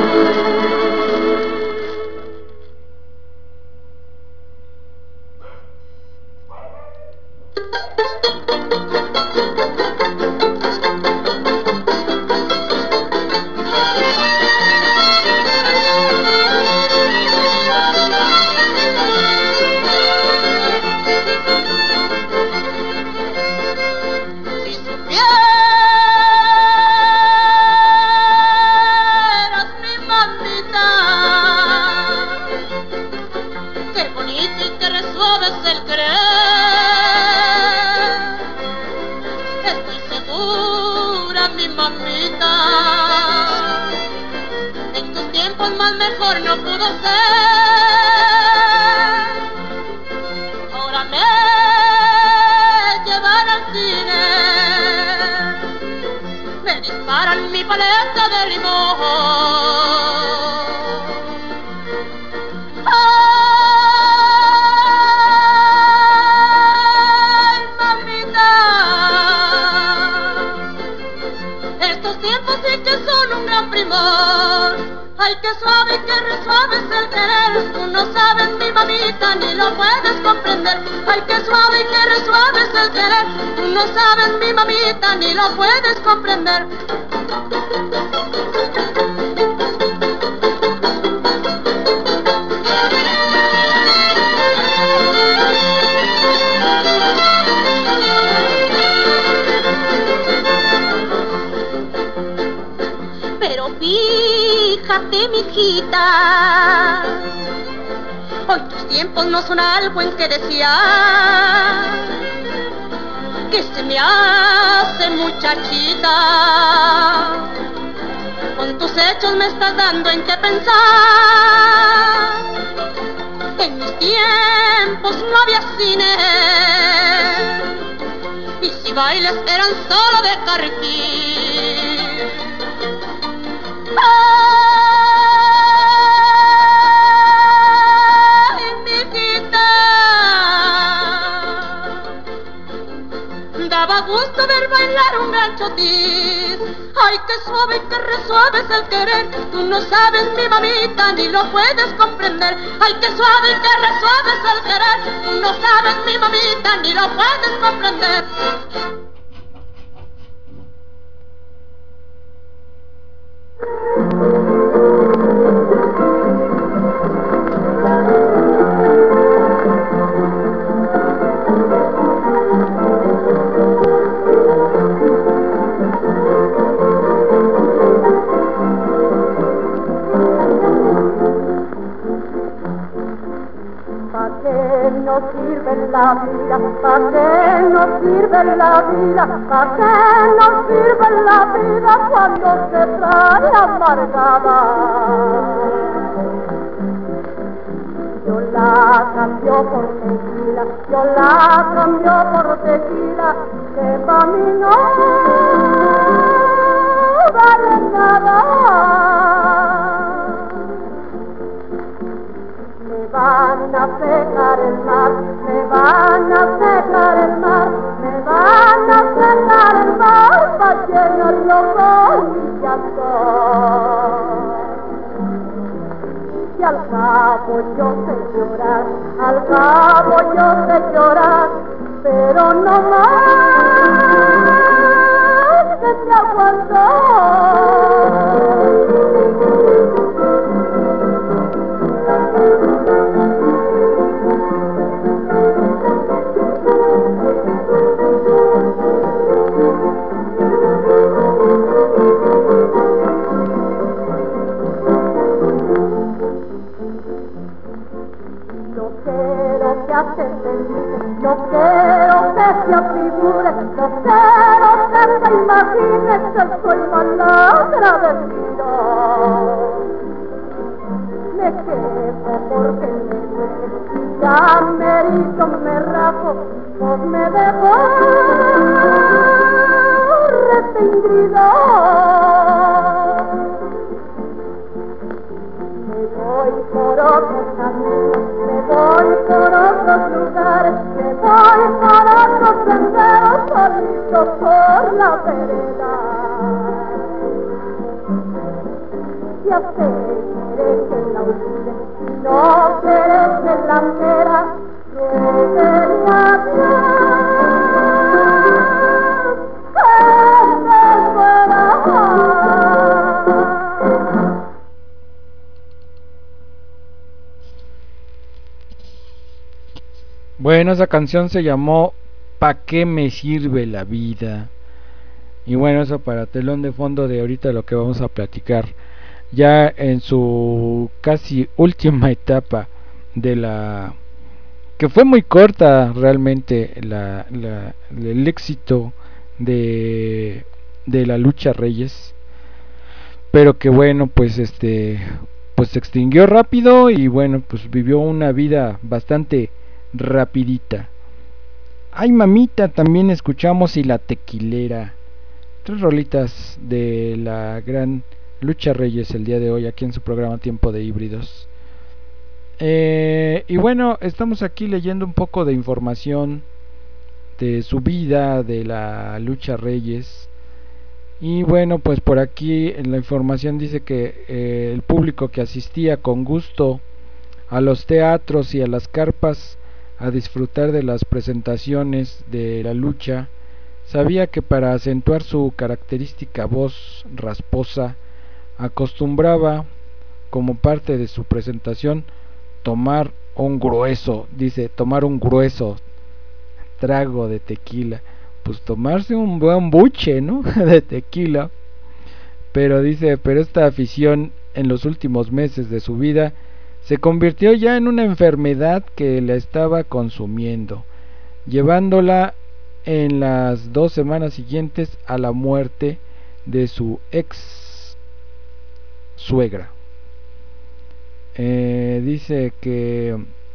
No pudo ser. Ahora me llevan al cine, me disparan mi paleta de limón. Ay, mamita, estos tiempos sí que son un gran primor. Ay, qué suave, qué re suave es el querer. Tú no sabes, mi mamita, ni lo puedes comprender. Ay, qué suave, qué re suave es el querer. Tú no sabes, mi mamita, ni lo puedes comprender. Pero fíjate, mijita, hoy tus tiempos no son algo en que desear, que se me hace muchachita. Con tus hechos me estás dando en qué pensar. En mis tiempos no había cine, y si bailes eran solo de carrequín. Ay, mijita, daba gusto ver bailar un gran chotis. Ay, qué suave, qué re suave es el querer. Tú no sabes, mi mamita, ni lo puedes comprender. Ay, qué suave, qué re suave es el querer. Tú no sabes, mi mamita, ni lo puedes comprender. La vida, ¿para qué nos sirve la vida? ¿Para qué nos sirve la vida cuando se trae amargada? Yo la cambio por tequila, yo la cambio por tequila, que para mí no vale nada. Me van a secar el mar, me van a secar el mar, me van a secar el mar para llenarlo con mi llanto. Y al cabo yo sé llorar, al cabo yo sé llorar, pero no más que te aguanto. Yo quiero que seas feliz, yo quiero que seas feliz. figure, no quiero que se imagine que soy malagradecida. Me quejo porque me duele, ya merito me rajo, pues me dejó restringida. Me voy por otros caminos, me voy por otros lugares, me voy por otros senderos, solito por la vereda. Ya sé que la olvide, no quieres que la quiera, rueguele a Dios que se fuera. Bueno, esa canción se llamó ¿Pa' qué me sirve la vida? Y bueno, eso para telón de fondo de ahorita lo que vamos a platicar. Ya en su casi última etapa de la... que fue muy corta realmente la, la, el éxito de, de la Lucha Reyes. Pero que bueno, pues este... pues se extinguió rápido y bueno, pues vivió una vida bastante rapidita. Ay mamita, también escuchamos y La Tequilera. Tres rolitas de la gran Lucha Reyes el día de hoy aquí en su programa Tiempo de Híbridos. Eh, y bueno, estamos aquí leyendo un poco de información de su vida, de la Lucha Reyes. Y bueno, pues por aquí en la información dice que eh, el público que asistía con gusto a los teatros y a las carpas a disfrutar de las presentaciones de la lucha, sabía que para acentuar su característica voz rasposa, acostumbraba, como parte de su presentación, tomar un grueso, dice, tomar un grueso trago de tequila, pues tomarse un buen buche, ¿no? de tequila. Pero dice, pero esta afición en los últimos meses de su vida se convirtió ya en una enfermedad que la estaba consumiendo, llevándola en las dos semanas siguientes a la muerte de su ex suegra. Eh, dice que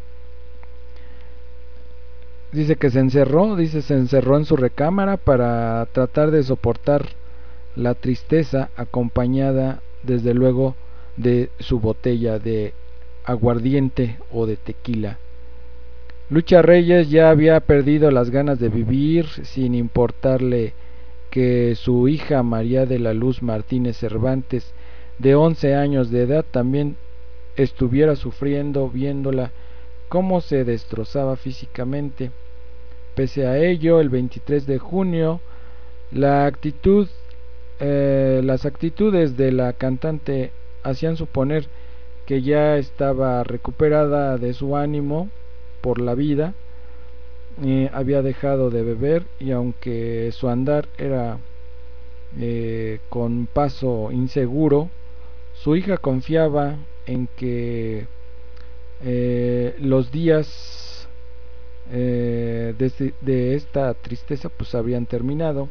dice que se encerró, dice se encerró en su recámara para tratar de soportar la tristeza, acompañada desde luego de su botella de aguardiente o de tequila. Lucha Reyes ya había perdido las ganas de vivir, sin importarle que su hija María de la Luz Martínez Cervantes, de once años de edad, también estuviera sufriendo viéndola cómo se destrozaba físicamente. Pese a ello, el veintitrés de junio, la actitud, eh, las actitudes de la cantante hacían suponer que ya estaba recuperada de su ánimo por la vida, eh, había dejado de beber y aunque su andar era eh, con paso inseguro, su hija confiaba en que eh, los días eh, de, de esta tristeza pues habían terminado.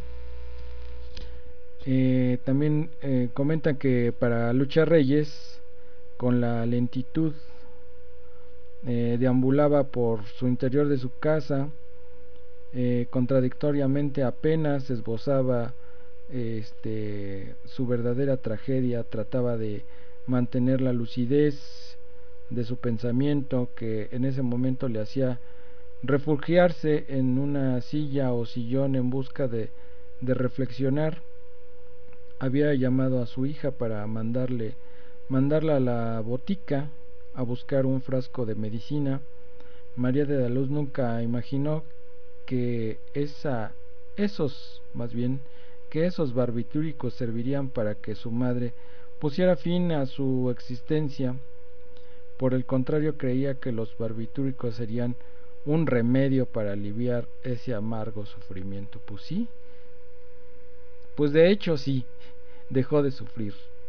Eh, también eh, comentan que para Lucha Reyes, con la lentitud, eh, deambulaba por su interior de su casa, eh, contradictoriamente apenas esbozaba este, su verdadera tragedia, trataba de mantener la lucidez de su pensamiento, que en ese momento le hacía refugiarse en una silla o sillón en busca de, de reflexionar. Había llamado a su hija para mandarle mandarla a la botica a buscar un frasco de medicina. María de la Luz nunca imaginó que esa esos más bien que esos barbitúricos servirían para que su madre pusiera fin a su existencia. Por el contrario, creía que los barbitúricos serían un remedio para aliviar ese amargo sufrimiento. Pues sí, pues de hecho sí, dejó de sufrir.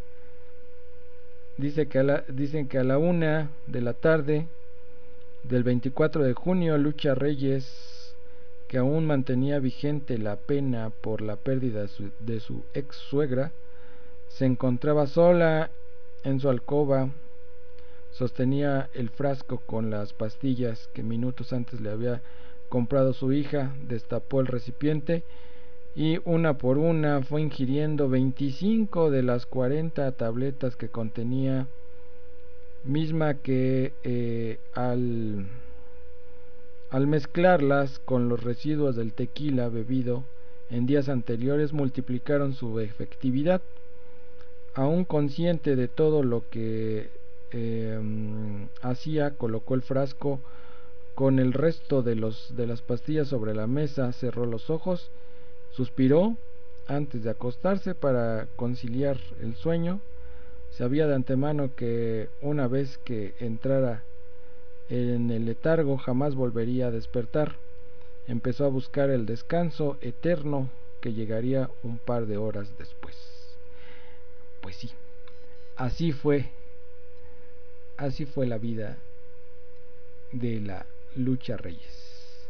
Dice que a la, dicen que a la una de la tarde del veinticuatro de junio, Lucha Reyes que aún mantenía vigente la pena por la pérdida de su, de su ex suegra, se encontraba sola en su alcoba. Sostenía el frasco con las pastillas que minutos antes le había comprado su hija, destapó el recipiente y una por una fue ingiriendo veinticinco de las cuarenta tabletas que contenía, misma que eh, al, al mezclarlas con los residuos del tequila bebido en días anteriores multiplicaron su efectividad. Aún consciente de todo lo que eh, hacía, colocó el frasco con el resto de, los, de las pastillas sobre la mesa, cerró los ojos, suspiró antes de acostarse para conciliar el sueño. Sabía de antemano que una vez que entrara en el letargo jamás volvería a despertar. Empezó a buscar el descanso eterno que llegaría un par de horas después. Pues sí, así fue, así fue la vida de la Lucha Reyes.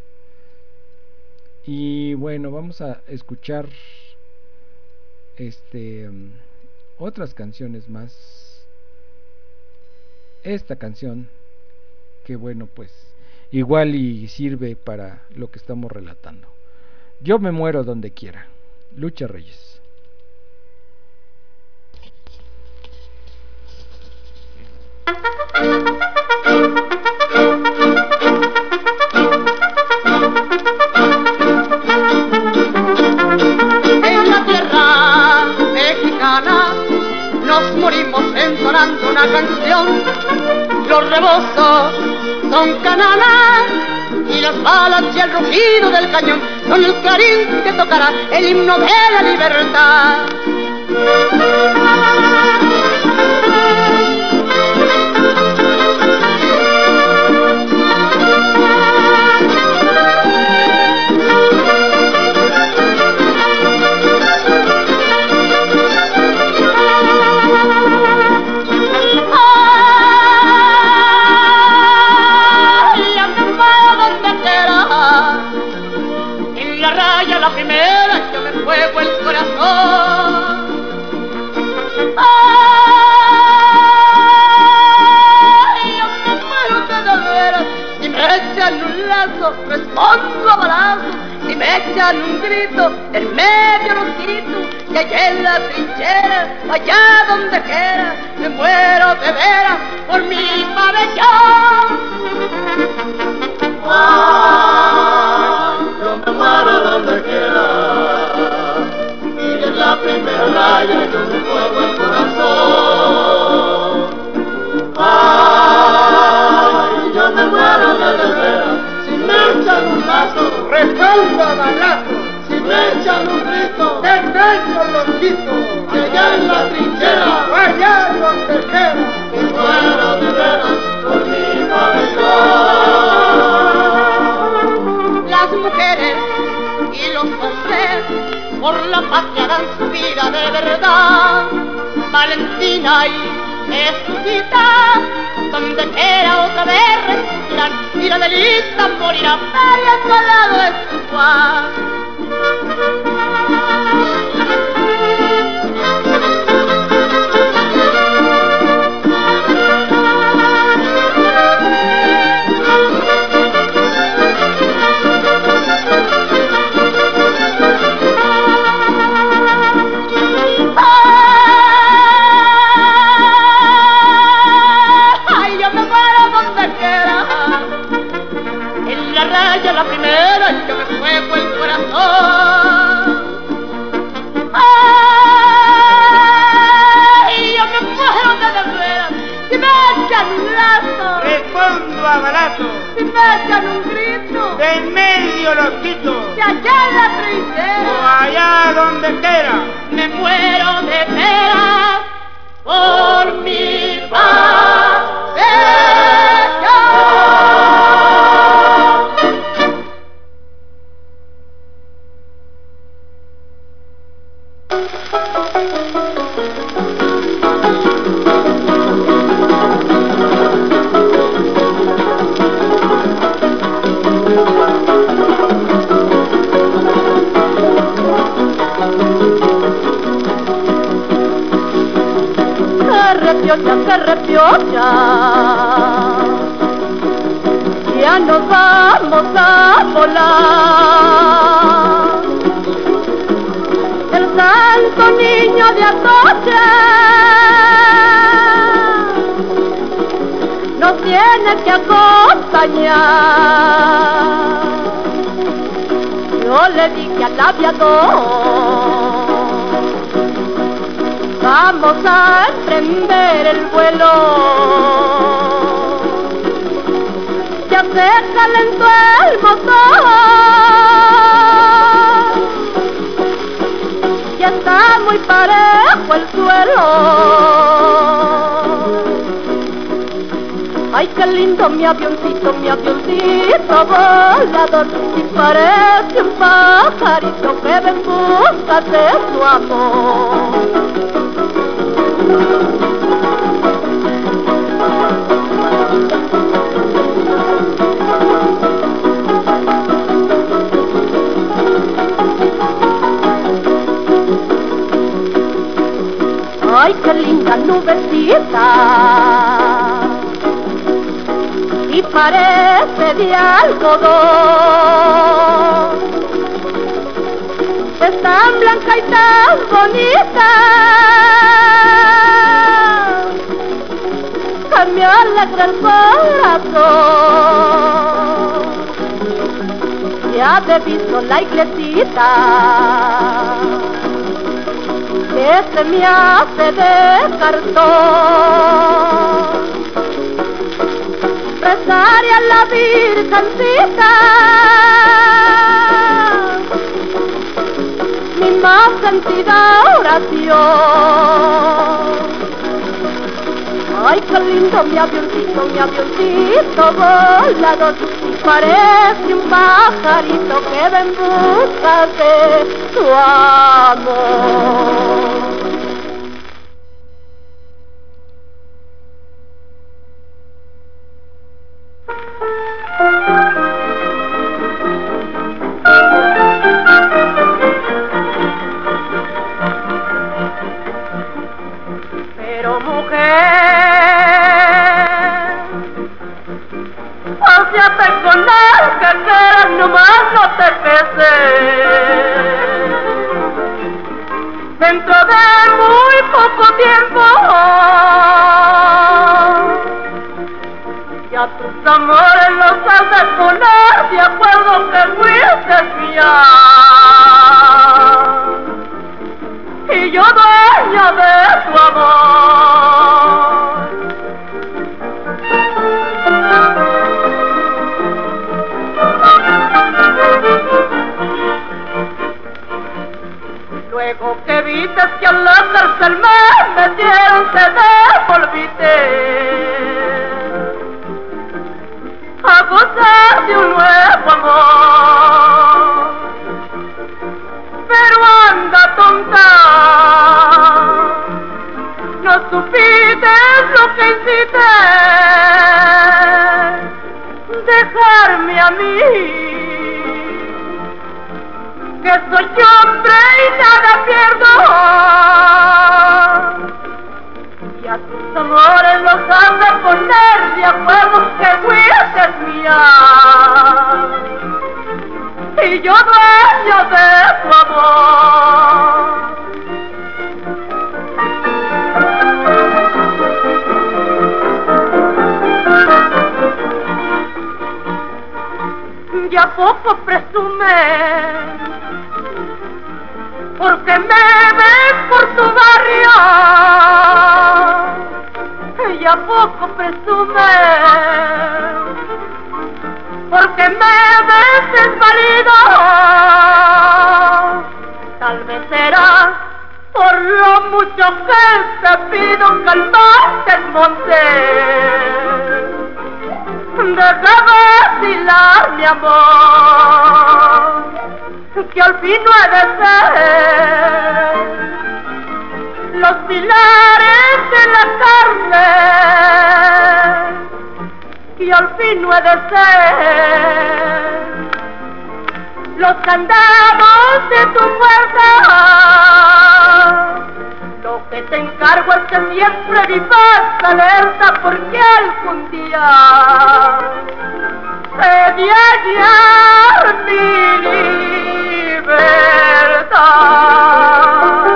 Y bueno, vamos a escuchar este um, otras canciones más. Esta canción que bueno, pues igual y sirve para lo que estamos relatando. Yo me muero donde quiera. Lucha Reyes. En la tierra mexicana nos morimos entonando una canción. Los rebozos son cananas y las balas y el rugido del cañón son el clarín que tocará el himno de la libertad. La primera yo me juego el corazón. Ay, yo me muero de veras. Si me echan un lazo, respondo a balazo. Si me echan un grito, en medio los quito. Y allá en la trinchera, allá donde quiera, me muero de veras por mi pabellón. Ah, yo me muero donde quiera, y en la primera raya yo me juego el corazón. Ay, yo me muero de veras, si me echan un lazo, respondo a balazo. Si me echan un grito, en medio los quito. Que allá en la trinchera, allá donde quiera, me muero de veras por mi pabellón. Las mujeres y los hombres por la patria dan su vida de verdad. Valentina y Jesucita, donde quiera otra vez resurgirán, y la Delita morirá pariendo al lado de su Juan. La primera yo me juego el corazón. Ay, yo me muero de veras. Si me echan un lazo, respondo a balazo. Si me echan un grito, de en medio los quito. Si allá en la trinchera, o allá donde quiera, me muero de veras por mi pabellón. repiocha, se repiocha. Ya nos vamos a volar. El santo niño de Atocha nos tiene que acompañar. Yo le dije al aviador, vamos a emprender el vuelo. Ya se calentó el motor, ya está muy parejo el suelo. Ay, qué lindo mi avioncito, mi avioncito volador, y parece un pajarito que va en busca de su amor. Ay, qué linda nubecita, y parece de algodón. Es tan blanca y tan bonita que me alegra el corazón. Ya he visto la iglesita que se me hace de cartón. Rezaré a la Virgencita mi más sentida oración. Ay, qué lindo mi avioncito, mi avioncito volador, y parece un pajarito que va en busca de su amor. Pero mujer, asíate con él que quieras, nomás no te peses. Dentro de muy poco tiempo ya tus amores los has de poner de acuerdo que fuiste mía y yo dueña de tu amor. Luego que viste que a la cárcel me metieron, te devolviste a gozar de un nuevo amor. Pero anda tonta, no supiste lo que hiciste, dejarme a mí, que soy hombre y nada pierdo, y a tus amores los han de poner de acuerdo que fuiste mía y yo dueño de tu amor. Ya poco presume, porque me ves por tu barrio. Ya poco presume, porque me ves desvalido. Tal vez será por lo mucho que te pido calmarte, monte. Deja vacilar mi amor, que al fin no he de ser los pilares de la carne, y al fin no he de ser los candados de tu puerta. Lo que te encargo es que siempre vivas alerta, porque algún día he de hallar mi libertad.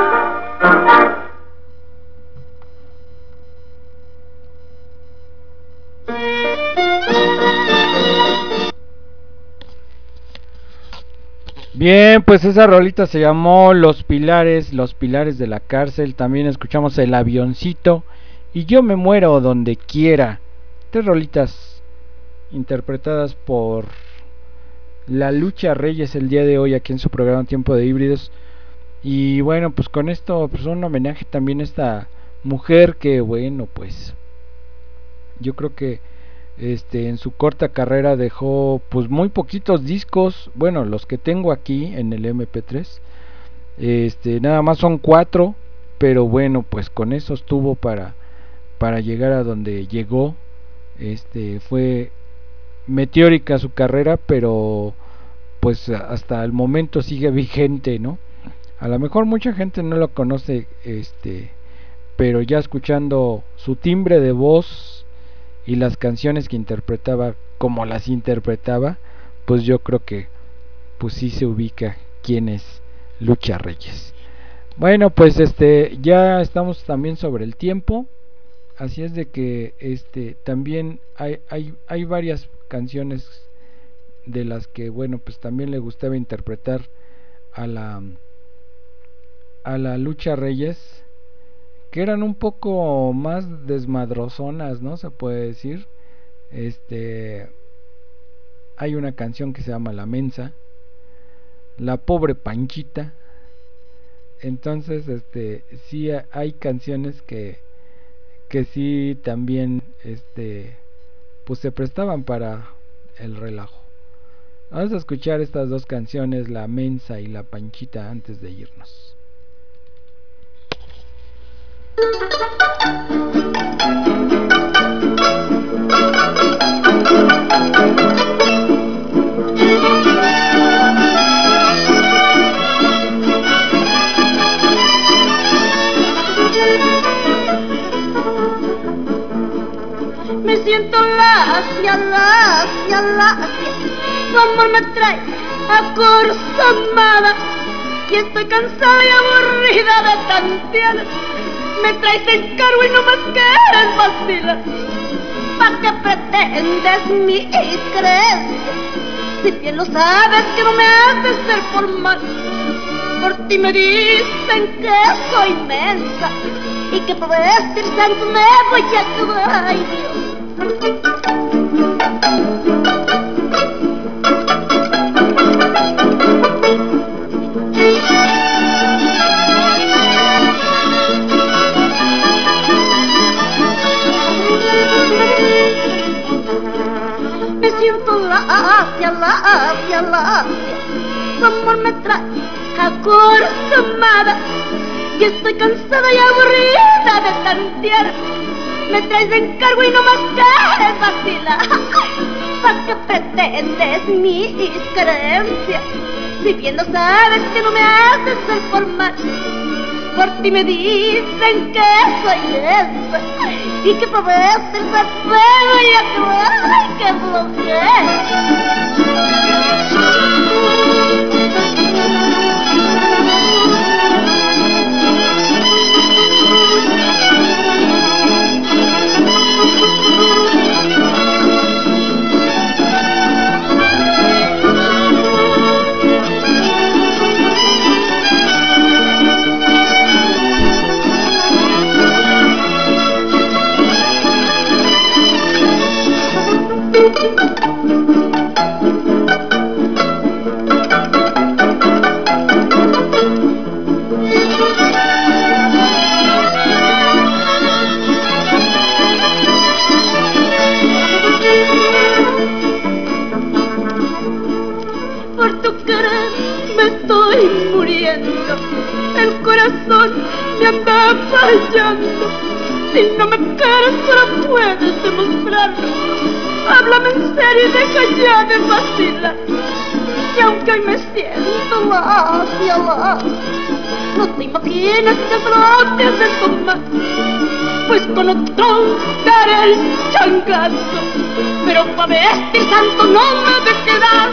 Bien, pues esa rolita se llamó Los Pilares, Los Pilares de la Cárcel. También escuchamos El Avioncito y Yo Me Muero Donde Quiera. Tres rolitas interpretadas por La Lucha Reyes el día de hoy aquí en su programa Tiempo de Híbridos. Y bueno, pues con esto pues un homenaje también a esta mujer que bueno, pues yo creo que Este, en su corta carrera dejó pues muy poquitos discos, bueno, los que tengo aquí en el eme pe tres, este, nada más son cuatro, pero bueno, pues con eso estuvo para, para llegar a donde llegó. Este, fue meteórica su carrera, pero pues hasta el momento sigue vigente, ¿no? A lo mejor mucha gente no lo conoce, este, pero ya escuchando su timbre de voz y las canciones que interpretaba como las interpretaba, pues yo creo que pues sí se ubica quién es Lucha Reyes. Bueno, pues este ya estamos también sobre el tiempo, así es de que este también hay hay hay varias canciones de las que bueno, pues también le gustaba interpretar a la a la Lucha Reyes, que eran un poco más desmadrozonas, ¿no? Se puede decir. Este, hay una canción que se llama La Mensa, La Pobre Panchita. Entonces, este, sí hay canciones que que sí también este pues se prestaban para el relajo. Vamos a escuchar estas dos canciones, La Mensa y La Panchita, antes de irnos. Me siento lacia, lacia, lacia, tu amor me trae acorzamada y estoy cansada y aburrida de tantear. Me traes en cargo y no más quieres vacilar. ¿Pa' qué pretendes mi creencia? Si bien lo sabes que no me has de ser por mal. Por ti me dicen que soy mensa y que por vestir santo me voy a acabar. Ay, Dios. Me siento lacia, lacia, lacia, tu amor me trae acorzamada y estoy cansada y aburrida de tantear. Me traes de encargo y no más quieres vacilar. ¿Pa' qué pretendes mis creencias? Si bien lo sabes que no me has de ser por mal. Por ti me dicen que soy densa y que por vestirse feo y actuar. ¡Ay, qué flojera! El corazón me anda fallando. Si no me quieres, pero puedes demostrarlo. Háblame en serio y deja ya de vacilar. Y aunque hoy me siento lacia, lacia, No te imaginas que no te haces tomar, pues con otro daré el changazo, pero pa' vestir santo no me he de quedar.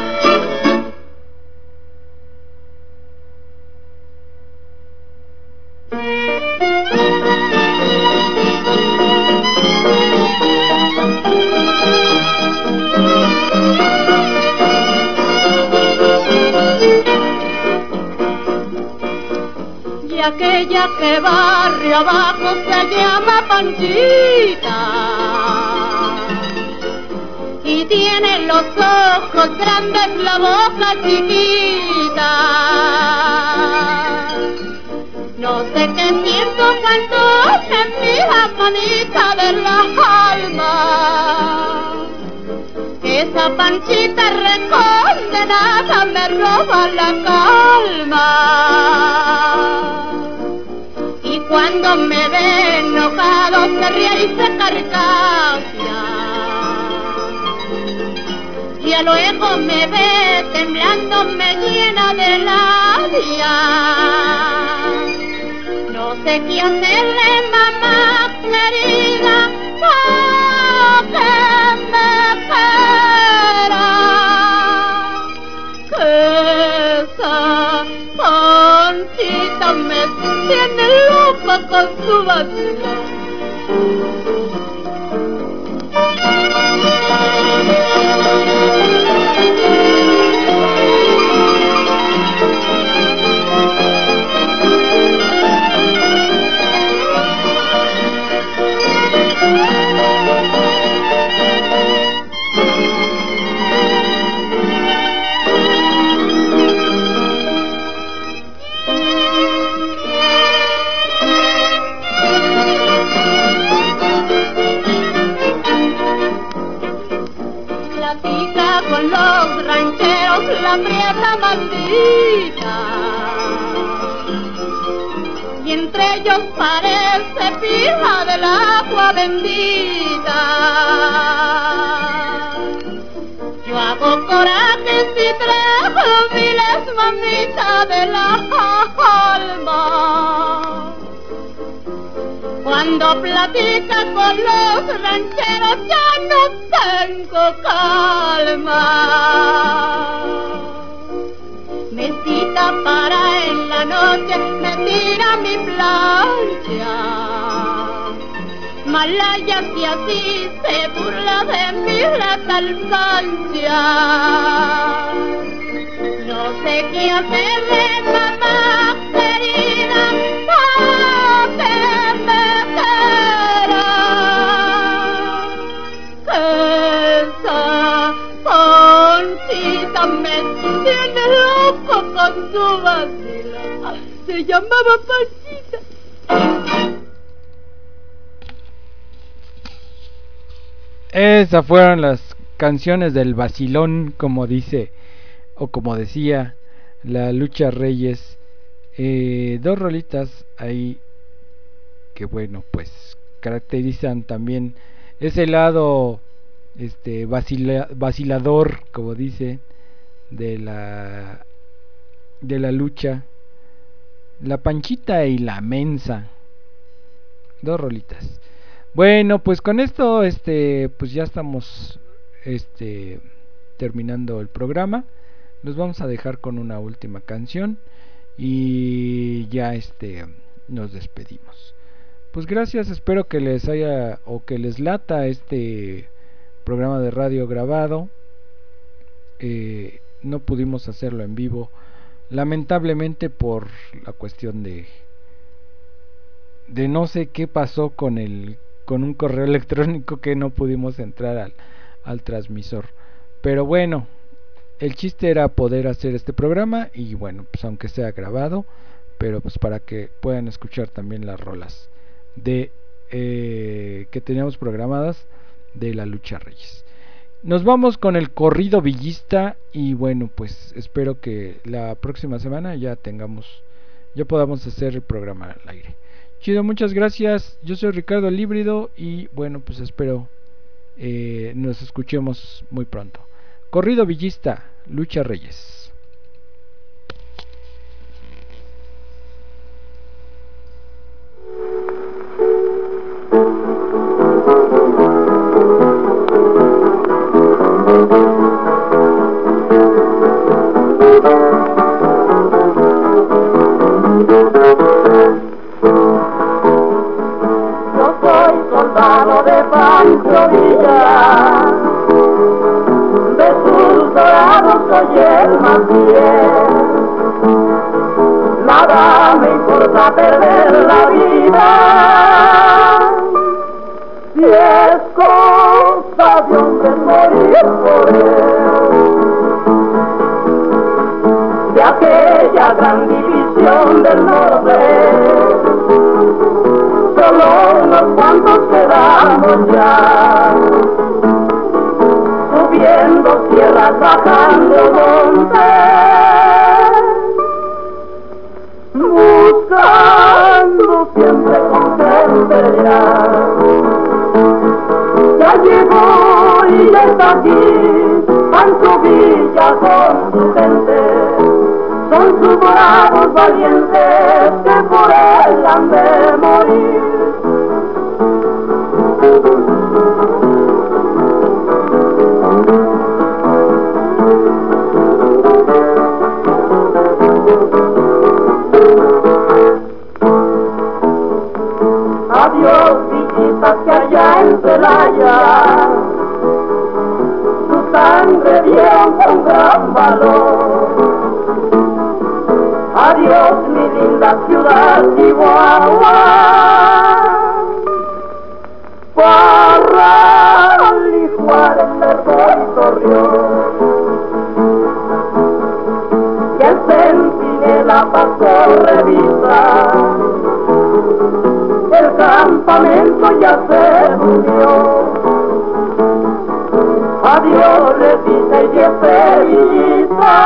Y aquella que barrio abajo se llama Panchita y tiene los ojos grandes, la boca chiquita. No sé qué siento cuando me mira manita del alma. Esa Panchita recondenada me roba la calma. Y cuando me ve enojado se ríe y se carcajea. Y luego me ve temblando, me llena de labia. No sé qué hacerle, mamá querida, pa' que me quiera. Que esa Panchita me tiene loca con su vacilón. Con los rancheros la prieta maldita, y entre ellos parece pija del agua bendita. Yo hago corajes y traigo miles, mamita de la alma. Cuando platica con los rancheros ya no tengo calma. Me cita para en la noche, me tira mi plancha. Malaya si así se burla de mí la tal Sancha. No sé qué hacerle, mamá querida, pa' que me quiera. Que esa Panchita me tiene loco con su vacila. Se llamaba Panchita. Esas fueron las canciones del vacilón, como dice o como decía la Lucha Reyes. Eh, dos rolitas ahí que bueno, pues caracterizan también ese lado este vacila, vacilador, como dice, de la de la lucha. La Panchita y la Mensa. Dos rolitas. Bueno, pues con esto este pues ya estamos este terminando el programa. Los vamos a dejar con una última canción y ya este nos despedimos. Pues gracias, espero que les haya o que les lata este programa de radio grabado. Eh, no pudimos hacerlo en vivo, lamentablemente, por la cuestión de de no sé qué pasó con el con un correo electrónico que no pudimos entrar al, al transmisor. Pero bueno, el chiste era poder hacer este programa y bueno, pues aunque sea grabado, pero pues para que puedan escuchar también las rolas de eh, que teníamos programadas de la Lucha Reyes. Nos vamos con el corrido villista y bueno, pues espero que la próxima semana ya tengamos, ya podamos hacer el programa al aire. Chido, muchas gracias. Yo soy Ricardo el Híbrido y bueno, pues espero eh, nos escuchemos muy pronto. Corrido villista, Lucha Reyes. y el más fiel. Nada me importa perder la vida, si es cosa de hombre morir por él. De aquella gran división del norte, solo unos cuantos quedamos ya, subiendo sierras, bajando montes, buscando siempre con gente ya. Ya llegó y ya está aquí, Pancho Villa con su gente, son sus bravos valientes que por él han de morir. Adiós, villitas que allá en Celaya su sangre dieron con gran valor. Adiós, mi linda ciudad Chihuahua, Parral y Juárez, Lerdo y Torreón. Y el centinela pasó revista, el campamento ya se unió. Adiós, les dice y Sevillita,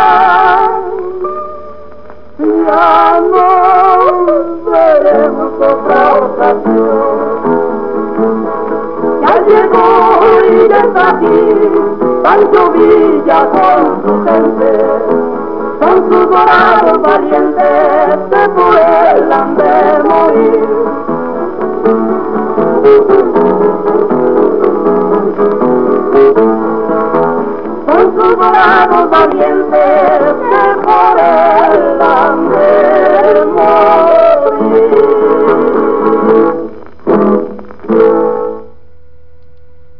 ya nos veremos otra ocasión. Ya llegó y ya está aquí Pancho Villa con su gente, son sus dorados valientes